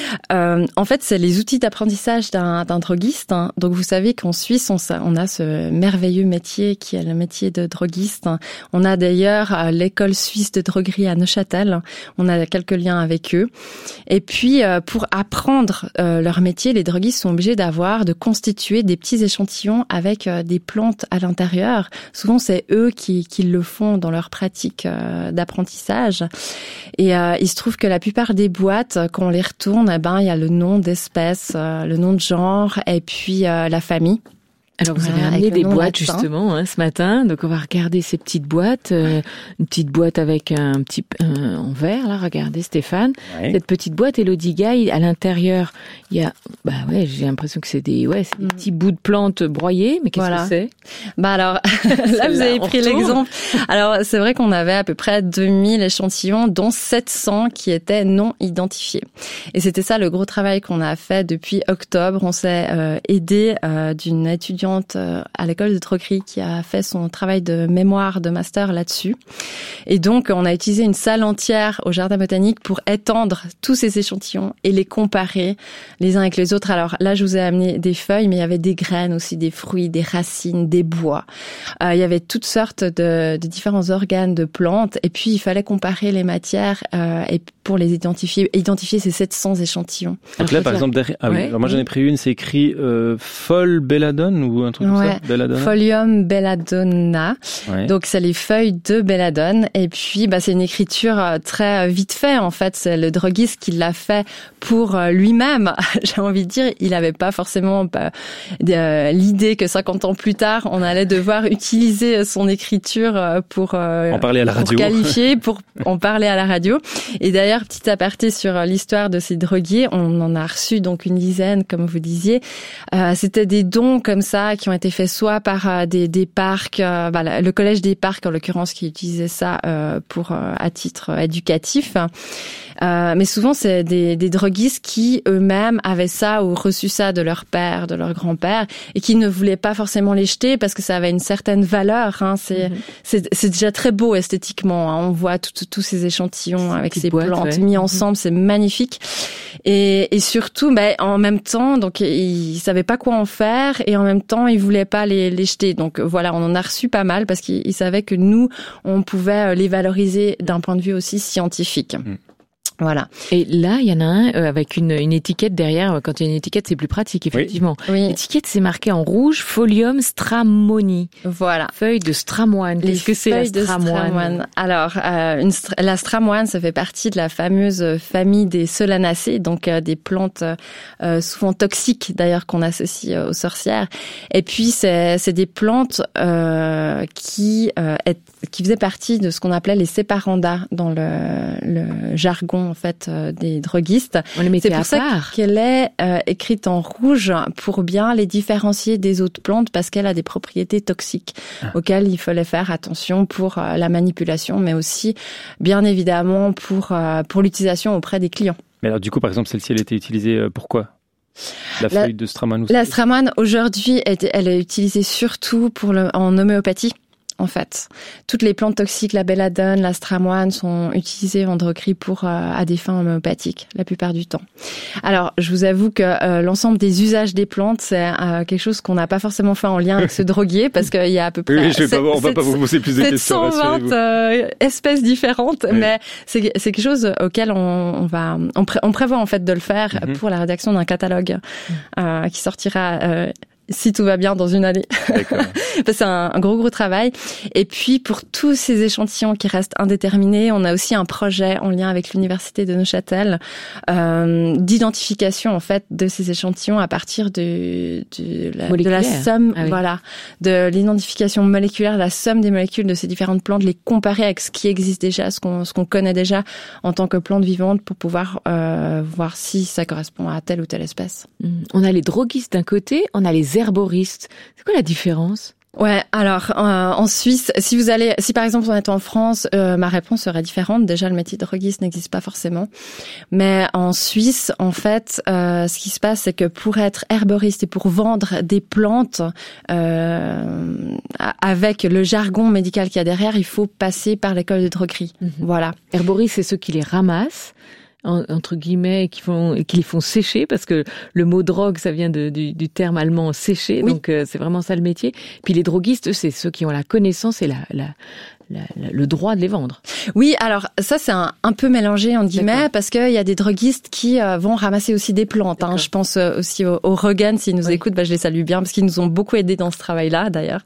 En fait, c'est les outils d'apprentissage d'un droguiste. Donc, vous savez qu'en Suisse, on a ce merveilleux métier qui est le métier de droguiste. On a d'ailleurs l'école suisse de droguerie à Neuchâtel. On a quelques liens avec eux. Et puis, pour apprendre leur métier, les droguistes sont obligés de constituer des petits échantillons avec des plantes à l'intérieur. Souvent, c'est eux qui le font dans leur pratique d'apprentissage. Et il se trouve que la plupart des boîtes, quand on les retourne, il y a le nom d'espèce, le nom de genre et puis la famille. Alors vous avez amené des boîtes justement ce matin, donc on va regarder ces petites boîtes, une petite boîte avec un petit en verre là, regardez Stéphane, cette petite boîte Elodie Gaye, à l'intérieur il y a j'ai l'impression que c'est des petits bouts de plantes broyés, mais qu'est-ce que c'est ? Alors là vous avez pris l'exemple. Alors c'est vrai qu'on avait à peu près 2000 échantillons dont 700 qui étaient non identifiés. Et c'était ça le gros travail qu'on a fait depuis octobre, on s'est aidé d'une étudiante à l'école de droguerie qui a fait son travail de mémoire, de master là-dessus. Et donc, on a utilisé une salle entière au jardin botanique pour étendre tous ces échantillons et les comparer les uns avec les autres. Alors là, je vous ai amené des feuilles, mais il y avait des graines aussi, des fruits, des racines, des bois. Il y avait toutes sortes de différents organes de plantes. Et puis, il fallait comparer les matières et pour les identifier ces 700 échantillons. Donc là, par exemple, derrière, alors moi j'en ai pris une, c'est écrit Folle Belladone ou un truc comme ça, Belladonna. Folium belladonna. Ouais. Donc c'est les feuilles de belladone et puis c'est une écriture très vite fait en fait, c'est le droguiste qui l'a fait pour lui-même. J'ai envie de dire, il avait pas forcément l'idée que 50 ans plus tard, on allait devoir utiliser son écriture pour en parler à la radio. Pour qualifier, pour en parler à la radio. Et d'ailleurs, d'ailleurs, petit aparté sur l'histoire de ces drogués, on en a reçu donc une dizaine, comme vous disiez. C'était des dons comme ça qui ont été faits soit par des parcs, le collège des parcs en l'occurrence qui utilisait ça pour à titre éducatif. Mais souvent, c'est des droguistes qui eux-mêmes avaient ça ou reçu ça de leur père, de leur grand-père, et qui ne voulaient pas forcément les jeter parce que ça avait une certaine valeur. Hein. C'est déjà très beau esthétiquement. Hein. On voit tous ces échantillons avec ces plantes mis ensemble, c'est magnifique. Et surtout, en même temps, donc ils savaient pas quoi en faire, et en même temps, ils voulaient pas les jeter. Donc voilà, on en a reçu pas mal parce qu'ils savaient que nous, on pouvait les valoriser d'un point de vue aussi scientifique. Voilà. Et là, il y en a un avec une étiquette derrière. Quand il y a une étiquette, c'est plus pratique, effectivement. Oui. L'étiquette, c'est marqué en rouge, Pholium stramoni. Voilà. Feuille de stramoine. Qu'est-ce que c'est la stramoine? Alors, la stramoine, ça fait partie de la fameuse famille des solanacées, donc des plantes souvent toxiques, d'ailleurs, qu'on associe aux sorcières. Et puis, c'est des plantes qui faisaient partie de ce qu'on appelait les séparandas dans le jargon en fait des droguistes. C'est pour ça qu'elle est écrite en rouge pour bien les différencier des autres plantes parce qu'elle a des propriétés toxiques auxquelles il fallait faire attention pour la manipulation, mais aussi bien évidemment pour l'utilisation auprès des clients. Mais alors du coup, par exemple, celle-ci, elle était utilisée pourquoi ? La feuille de stramoine aussi. La stramoine aujourd'hui, elle est utilisée surtout en homéopathie. En fait, toutes les plantes toxiques, la belladone, la stramoine sont utilisées en droguerie à des fins homéopathiques, la plupart du temps. Alors, je vous avoue que l'ensemble des usages des plantes, c'est quelque chose qu'on n'a pas forcément fait en lien avec ce droguier, parce qu'il y a à peu près on va pas vous poser plus de questions. 720 espèces différentes, mais c'est quelque chose auquel on prévoit en fait de le faire pour la rédaction d'un catalogue qui sortira si tout va bien dans une année. C'est un gros travail. Et puis, pour tous ces échantillons qui restent indéterminés, on a aussi un projet en lien avec l'université de Neuchâtel d'identification, en fait, de ces échantillons à partir de la somme, de l'identification moléculaire, la somme des molécules de ces différentes plantes, les comparer avec ce qui existe déjà, ce qu'on connaît déjà en tant que plante vivante pour pouvoir voir si ça correspond à telle ou telle espèce. On a les droguistes d'un côté, on a les herboristes. C'est quoi la différence ? Ouais, alors en Suisse, si par exemple on est en France, ma réponse serait différente. Déjà, le métier de droguiste n'existe pas forcément, mais en Suisse, en fait, ce qui se passe, c'est que pour être herboriste et pour vendre des plantes avec le jargon médical qu'il y a derrière, il faut passer par l'école de droguerie. Voilà. Herboriste, c'est ceux qui les ramassent, entre guillemets, et qui les font sécher, parce que le mot drogue, ça vient du terme allemand sécher, donc c'est vraiment ça le métier. Puis les droguistes, c'est ceux qui ont la connaissance et le droit de les vendre. Oui, alors ça c'est un peu mélangé en guillemets, parce qu'il y a des droguistes qui vont ramasser aussi des plantes. Hein. Je pense aussi aux Rogan, s'ils nous écoutent, je les salue bien parce qu'ils nous ont beaucoup aidés dans ce travail-là d'ailleurs.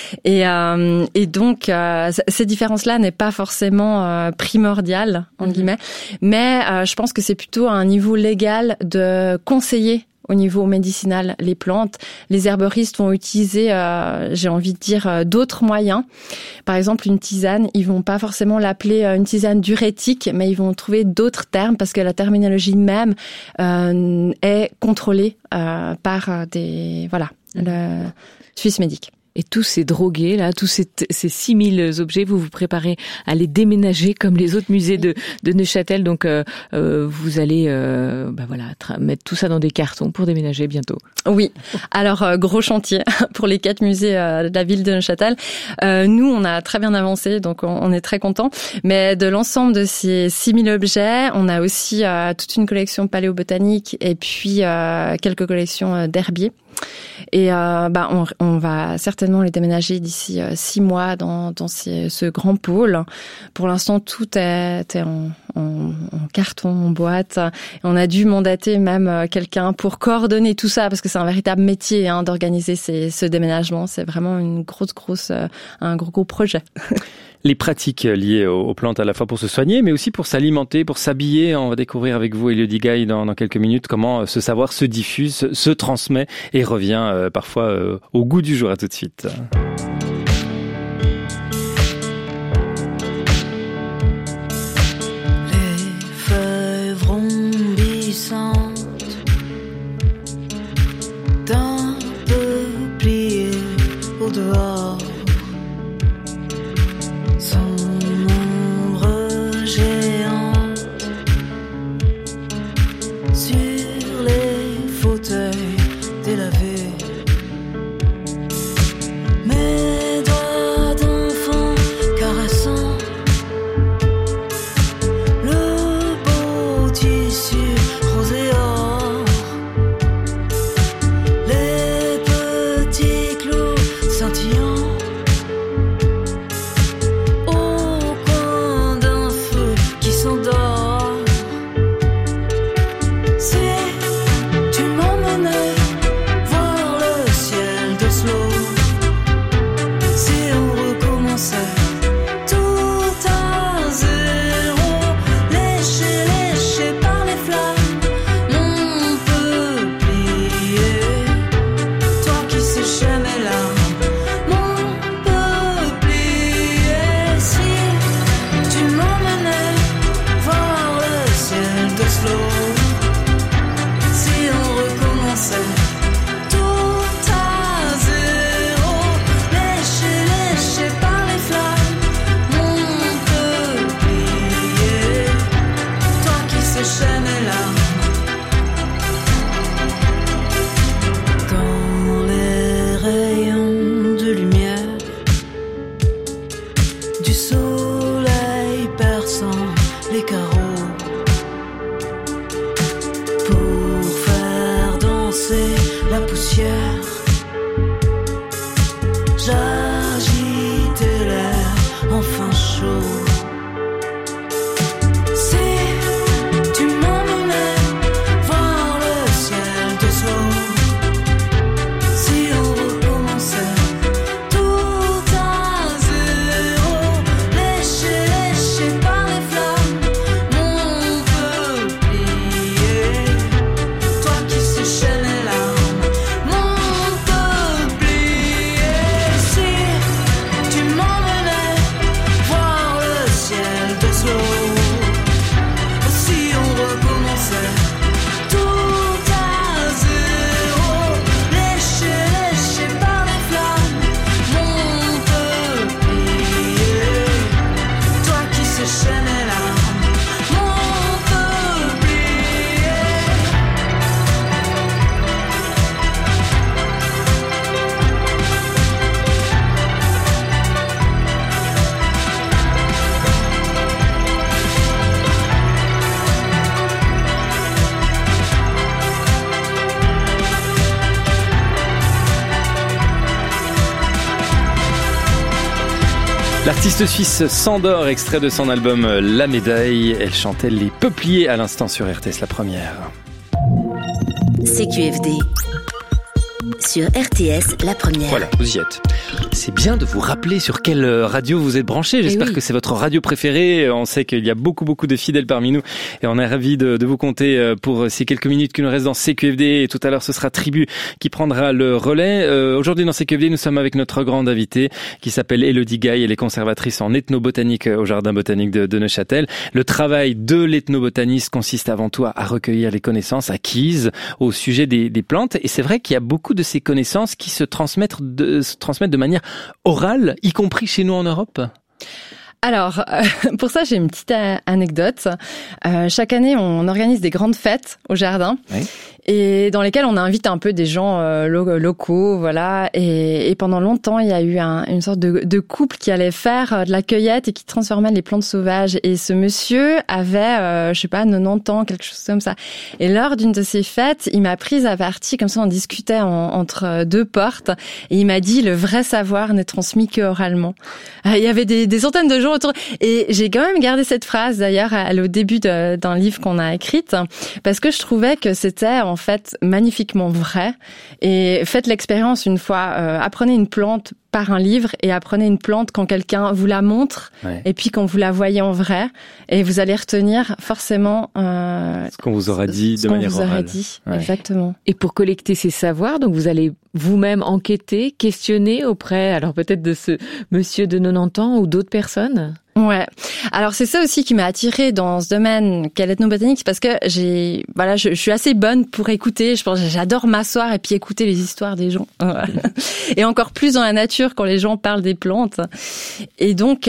Et donc ces différences-là n'est pas forcément primordiale en guillemets, mais je pense que c'est plutôt à un niveau légal de conseiller au niveau médicinal les plantes. Les herboristes vont utiliser, j'ai envie de dire, d'autres moyens. Par exemple, une tisane, ils vont pas forcément l'appeler une tisane diurétique, mais ils vont trouver d'autres termes parce que la terminologie même est contrôlée par le Swiss Medic. Et tous ces drogués, là, tous ces 6000 objets, vous préparez à les déménager comme les autres musées de Neuchâtel. Donc, vous allez, mettre tout ça dans des cartons pour déménager bientôt. Oui. Alors, gros chantier pour les 4 musées de la ville de Neuchâtel. Nous, on a très bien avancé, donc on est très contents. Mais de l'ensemble de ces 6000 objets, on a aussi toute une collection paléobotanique et puis quelques collections d'herbiers. Et on va certainement les déménager d'ici 6 mois dans ce grand pôle. Pour l'instant, tout est en carton, en boîte. Et on a dû mandater même quelqu'un pour coordonner tout ça, parce que c'est un véritable métier d'organiser ce déménagement. C'est vraiment un gros projet. Les pratiques liées aux plantes à la fois pour se soigner, mais aussi pour s'alimenter, pour s'habiller. On va découvrir avec vous, Elodie Gaille, dans quelques minutes, comment ce savoir se diffuse, se transmet et revient parfois au goût du jour. À tout de suite. Les caressante d'un peuplier au dehors. Son ombre géante sur les fauteuils délavés. Mes doigts d'enfant caressant le beau tissu rose et or, les petits clous scintillants au coin d'un feu qui s'endort. Si tu m'emmenais voir le ciel d'Oslo, si on recommençait tout à zéro, léché par les flammes, mon peuplier, toi qui séchais mes larmes, mon peuplier. Si tu m'emmenais voir le ciel d'Oslo, si on recommençait tout à zéro, léché par les flammes, mon peuplier, toi qui séchais mes larmes. Dans les rayons de lumière du soleil perçant les carreaux, pour faire danser la poussière, j'agitais l'air enfin chaud. Si tu m'emmenais voir le ciel d'Oslo, si on recommençait tout à zéro, léché par les flammes, mon peuplier, toi qui séchais mes larmes, mon peuplier. Si tu m'emmenais voir le ciel d'Oslo, si on recommençait tout à zéro, léché par les flammes, mon peuplier, toi qui séchais mes larmes, mon peuplier. L'artiste suisse Sandor, extrait de son album La Médaille. Elle chantait Les Peupliers à l'instant sur RTS La Première. CQFD sur RTS La Première. Voilà, vous y êtes. C'est bien de vous rappeler sur quelle radio vous êtes branchés. J'espère que c'est votre radio préférée. On sait qu'il y a beaucoup de fidèles parmi nous et on est ravis de vous compter pour ces quelques minutes qui nous restent dans CQFD. Et tout à l'heure, ce sera Tribu qui prendra le relais. Aujourd'hui, dans CQFD, nous sommes avec notre grande invitée qui s'appelle Élodie Gaille. Elle est conservatrice en ethnobotanique au Jardin botanique de Neuchâtel. Le travail de l'ethnobotaniste consiste avant tout à recueillir les connaissances acquises au sujet des plantes. Et c'est vrai qu'il y a beaucoup de ces connaissances qui se transmettent de manière orale, y compris chez nous en Europe. Alors, pour ça, j'ai une petite anecdote. Chaque année, on organise des grandes fêtes au jardin. Oui. Et dans lesquelles on invite un peu des gens locaux, voilà. Et pendant longtemps, il y a eu une sorte de couple qui allait faire de la cueillette et qui transformait les plantes sauvages. Et ce monsieur avait, 90 ans, quelque chose comme ça. Et lors d'une de ces fêtes, il m'a prise à partie, comme ça on discutait entre deux portes. Et il m'a dit, le vrai savoir n'est transmis que oralement. Il y avait des centaines de gens autour. Et j'ai quand même gardé cette phrase, d'ailleurs, elle est au début d'un livre qu'on a écrite, parce que je trouvais que c'était en fait magnifiquement vrai. Et faites l'expérience une fois, apprenez une plante par un livre et apprenez une plante quand quelqu'un vous la montre et puis quand vous la voyez en vrai et vous allez retenir forcément ce qu'on vous aura dit de manière orale. Exactement. Et pour collecter ces savoirs, donc vous allez vous-même enquêter, questionner auprès, alors peut-être de ce monsieur de 90 ans ou d'autres personnes. Ouais. Alors c'est ça aussi qui m'a attirée dans ce domaine qu'est l'ethnobotanique, c'est parce que je suis assez bonne pour écouter. Je pense j'adore m'asseoir et puis écouter les histoires des gens. Et encore plus dans la nature quand les gens parlent des plantes. Et donc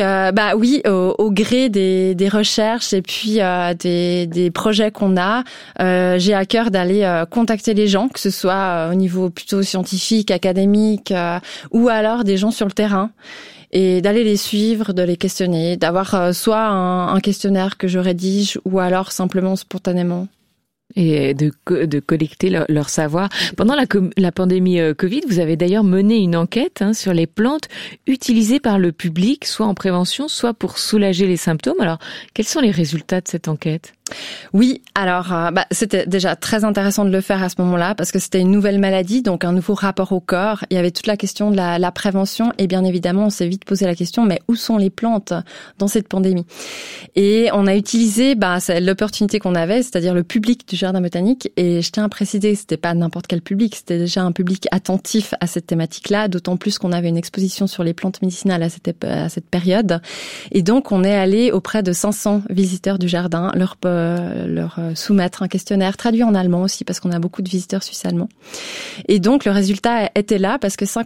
au gré des recherches et puis des projets qu'on a, j'ai à cœur d'aller contacter les gens, que ce soit au niveau plutôt scientifique, académique ou alors des gens sur le terrain. Et d'aller les suivre, de les questionner, d'avoir soit un questionnaire que je rédige ou alors simplement spontanément. Et de collecter leur savoir. Pendant la pandémie Covid, vous avez d'ailleurs mené une enquête sur les plantes utilisées par le public, soit en prévention, soit pour soulager les symptômes. Alors, quels sont les résultats de cette enquête ? Oui, alors c'était déjà très intéressant de le faire à ce moment-là parce que c'était une nouvelle maladie, donc un nouveau rapport au corps. Il y avait toute la question de la prévention et bien évidemment, on s'est vite posé la question, mais où sont les plantes dans cette pandémie ? Et on a utilisé c'est l'opportunité qu'on avait, c'est-à-dire le public du jardin botanique. Et je tiens à préciser, c'était pas n'importe quel public, c'était déjà un public attentif à cette thématique-là, d'autant plus qu'on avait une exposition sur les plantes médicinales à cette période. Et donc, on est allé auprès de 500 visiteurs du jardin, leur soumettre un questionnaire traduit en allemand aussi parce qu'on a beaucoup de visiteurs suisses-allemands. Et donc le résultat était là parce que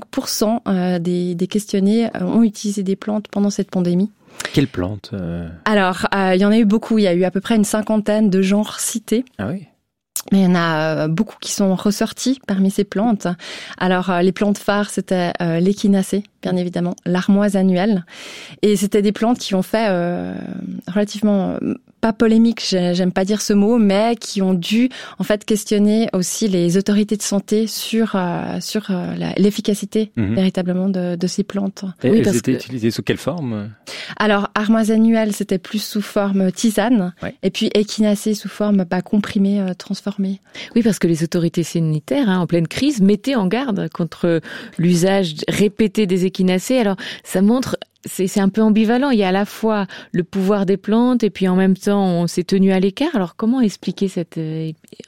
55% des questionnés ont utilisé des plantes pendant cette pandémie. Quelles plantes Alors, il y en a eu beaucoup. Il y a eu à peu près une 50aine de genres cités. Ah oui. Mais il y en a beaucoup qui sont ressortis parmi ces plantes. Alors, les plantes phares, c'était l'échinacée, bien évidemment, l'armoise annuelle. Et c'était des plantes qui ont fait relativement... pas polémique, j'aime pas dire ce mot, mais qui ont dû en fait questionner aussi les autorités de santé sur l'efficacité véritablement de ces plantes. Et elles étaient utilisées sous quelle forme ? Alors armoise annuelle, c'était plus sous forme tisane, et puis échinacée sous forme comprimée, transformée. Oui, parce que les autorités sanitaires, en pleine crise, mettaient en garde contre l'usage répété des échinacées. Alors ça montre... C'est un peu ambivalent. Il y a à la fois le pouvoir des plantes et puis en même temps, on s'est tenu à l'écart. Alors, comment expliquer cette ambivalence ?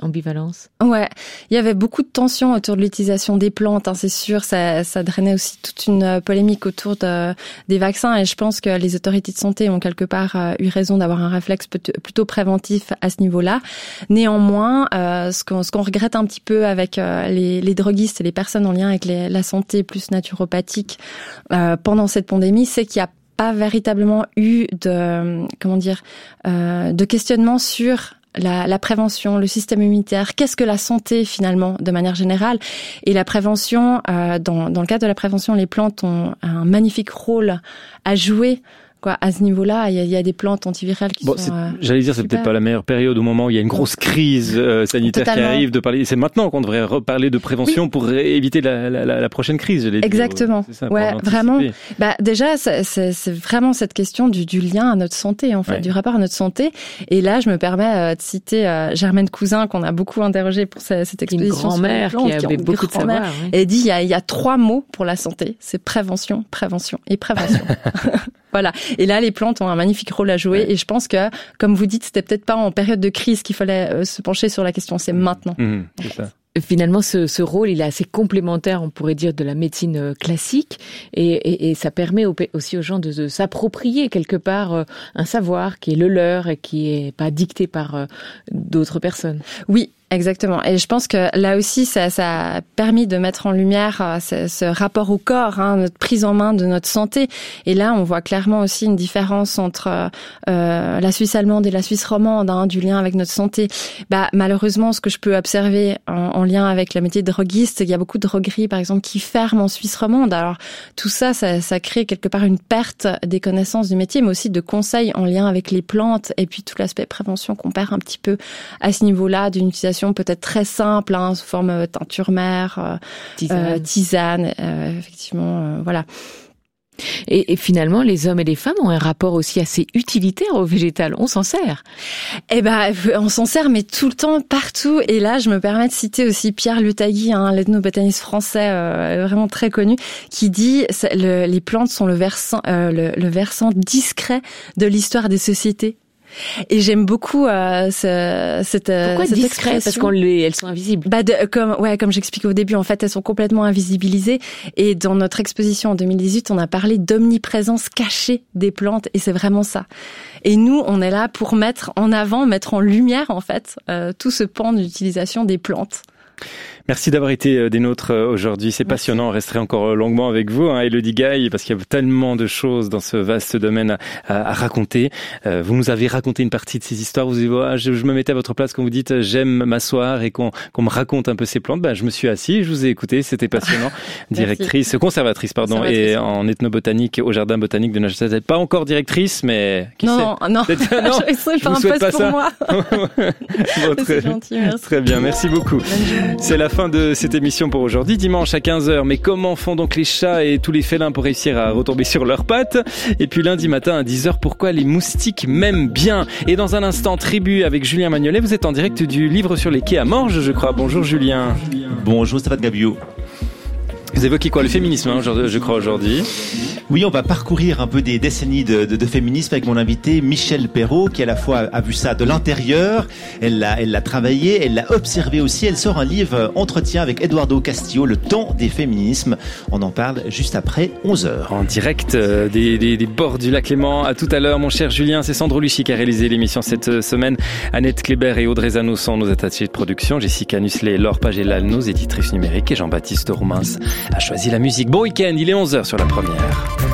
Ouais, il y avait beaucoup de tensions autour de l'utilisation des plantes, c'est sûr. Ça drainait aussi toute une polémique autour des vaccins et je pense que les autorités de santé ont quelque part eu raison d'avoir un réflexe plutôt préventif à ce niveau-là. Néanmoins, ce qu'on regrette un petit peu avec les droguistes et les personnes en lien avec la santé plus naturopathique pendant cette pandémie, c'est qu'il n'y a pas véritablement eu de questionnement sur la prévention, le système immunitaire. Qu'est-ce que la santé finalement, de manière générale ? Et la prévention, dans le cadre de la prévention, les plantes ont un magnifique rôle à jouer. À ce niveau-là, il y a des plantes antivirales qui sont j'allais dire, c'est super. Peut-être pas la meilleure période au moment où il y a une grosse crise sanitaire Totalement. qui arrive de parler. C'est maintenant qu'on devrait reparler de prévention pour éviter la prochaine crise. Exactement. C'est ça, ouais, vraiment. Déjà, c'est vraiment cette question du lien à notre santé, en fait, du rapport à notre santé. Et là, je me permets de citer Germaine Cousin, qu'on a beaucoup interrogée pour cette exposition. Une grand-mère qui avait beaucoup de savoir. Et dit, il y a 3 mots pour la santé. C'est prévention, prévention et prévention. Voilà. Et là, les plantes ont un magnifique rôle à jouer. Et je pense que, comme vous dites, c'était peut-être pas en période de crise qu'il fallait se pencher sur la question. C'est maintenant. C'est ça. Finalement, ce rôle, il est assez complémentaire, on pourrait dire, de la médecine classique, et ça permet aussi aux gens de s'approprier quelque part un savoir qui est le leur et qui est pas dicté par d'autres personnes. Oui. Exactement. Et je pense que là aussi, ça a permis de mettre en lumière ce rapport au corps, notre prise en main de notre santé. Et là, on voit clairement aussi une différence entre la Suisse allemande et la Suisse romande, du lien avec notre santé. Malheureusement, ce que je peux observer en lien avec le métier de droguiste, il y a beaucoup de drogueries, par exemple, qui ferment en Suisse romande. Alors, tout ça crée quelque part une perte des connaissances du métier, mais aussi de conseils en lien avec les plantes et puis tout l'aspect prévention qu'on perd un petit peu à ce niveau-là d'une utilisation peut-être très simple, sous forme teinture mère, tisane, effectivement, voilà. Et finalement, les hommes et les femmes ont un rapport aussi assez utilitaire au végétal. On s'en sert. On s'en sert, mais tout le temps, partout. Et là, je me permets de citer aussi Pierre Lutagui, l'ethnobotaniste français vraiment très connu, qui dit les plantes sont le versant discret de l'histoire des sociétés. Et j'aime beaucoup cette discret, parce qu'elles sont invisibles. Comme j'expliquais au début, en fait, elles sont complètement invisibilisées. Et dans notre exposition en 2018, on a parlé d'omniprésence cachée des plantes, et c'est vraiment ça. Et nous, on est là pour mettre en lumière, en fait, tout ce pan d'utilisation des plantes. Merci d'avoir été des nôtres aujourd'hui. C'est passionnant. On resterait encore longuement avec vous, Élodie Gaille, parce qu'il y a tellement de choses dans ce vaste domaine à raconter. Vous nous avez raconté une partie de ces histoires. Vous dites, je me mettais à votre place quand vous dites j'aime m'asseoir et qu'on me raconte un peu ces plantes. Je me suis assis, je vous ai écouté, c'était passionnant. Conservatrice, et en ethnobotanique au jardin botanique de Neuchâtel. Pas encore directrice, mais qui sait. Non. Je serais pas un poste pour moi. C'est gentil, merci. Très bien, merci beaucoup. C'est la fin de cette émission pour aujourd'hui, dimanche à 15h. Mais comment font donc les chats et tous les félins pour réussir à retomber sur leurs pattes? Et puis lundi matin à 10h, pourquoi les moustiques m'aiment bien? Et dans un instant, tribu avec Julien Magnolet. Vous êtes en direct du livre sur les quais à Morges, je crois. Bonjour Julien. Bonjour Stéphane Gabiot. Vous évoquez quoi? Le féminisme, je crois, aujourd'hui. Oui, on va parcourir un peu des décennies de féminisme avec mon invité Michèle Perrault, qui à la fois a vu ça de l'intérieur, elle l'a travaillé, elle l'a observé aussi. Elle sort un livre entretien avec Eduardo Castillo, Le temps des féminismes. On en parle juste après 11h. En direct des bords du lac Léman. À tout à l'heure, mon cher Julien. C'est Sandro Lucci qui a réalisé l'émission cette semaine. Annette Kléber et Audrey Zano sont nos attachés de production. Jessica Nusselet, Laure Pagellal, nos éditrices numériques, et Jean-Baptiste Roumans a choisi la musique. Bon week-end, il est 11h sur La Première.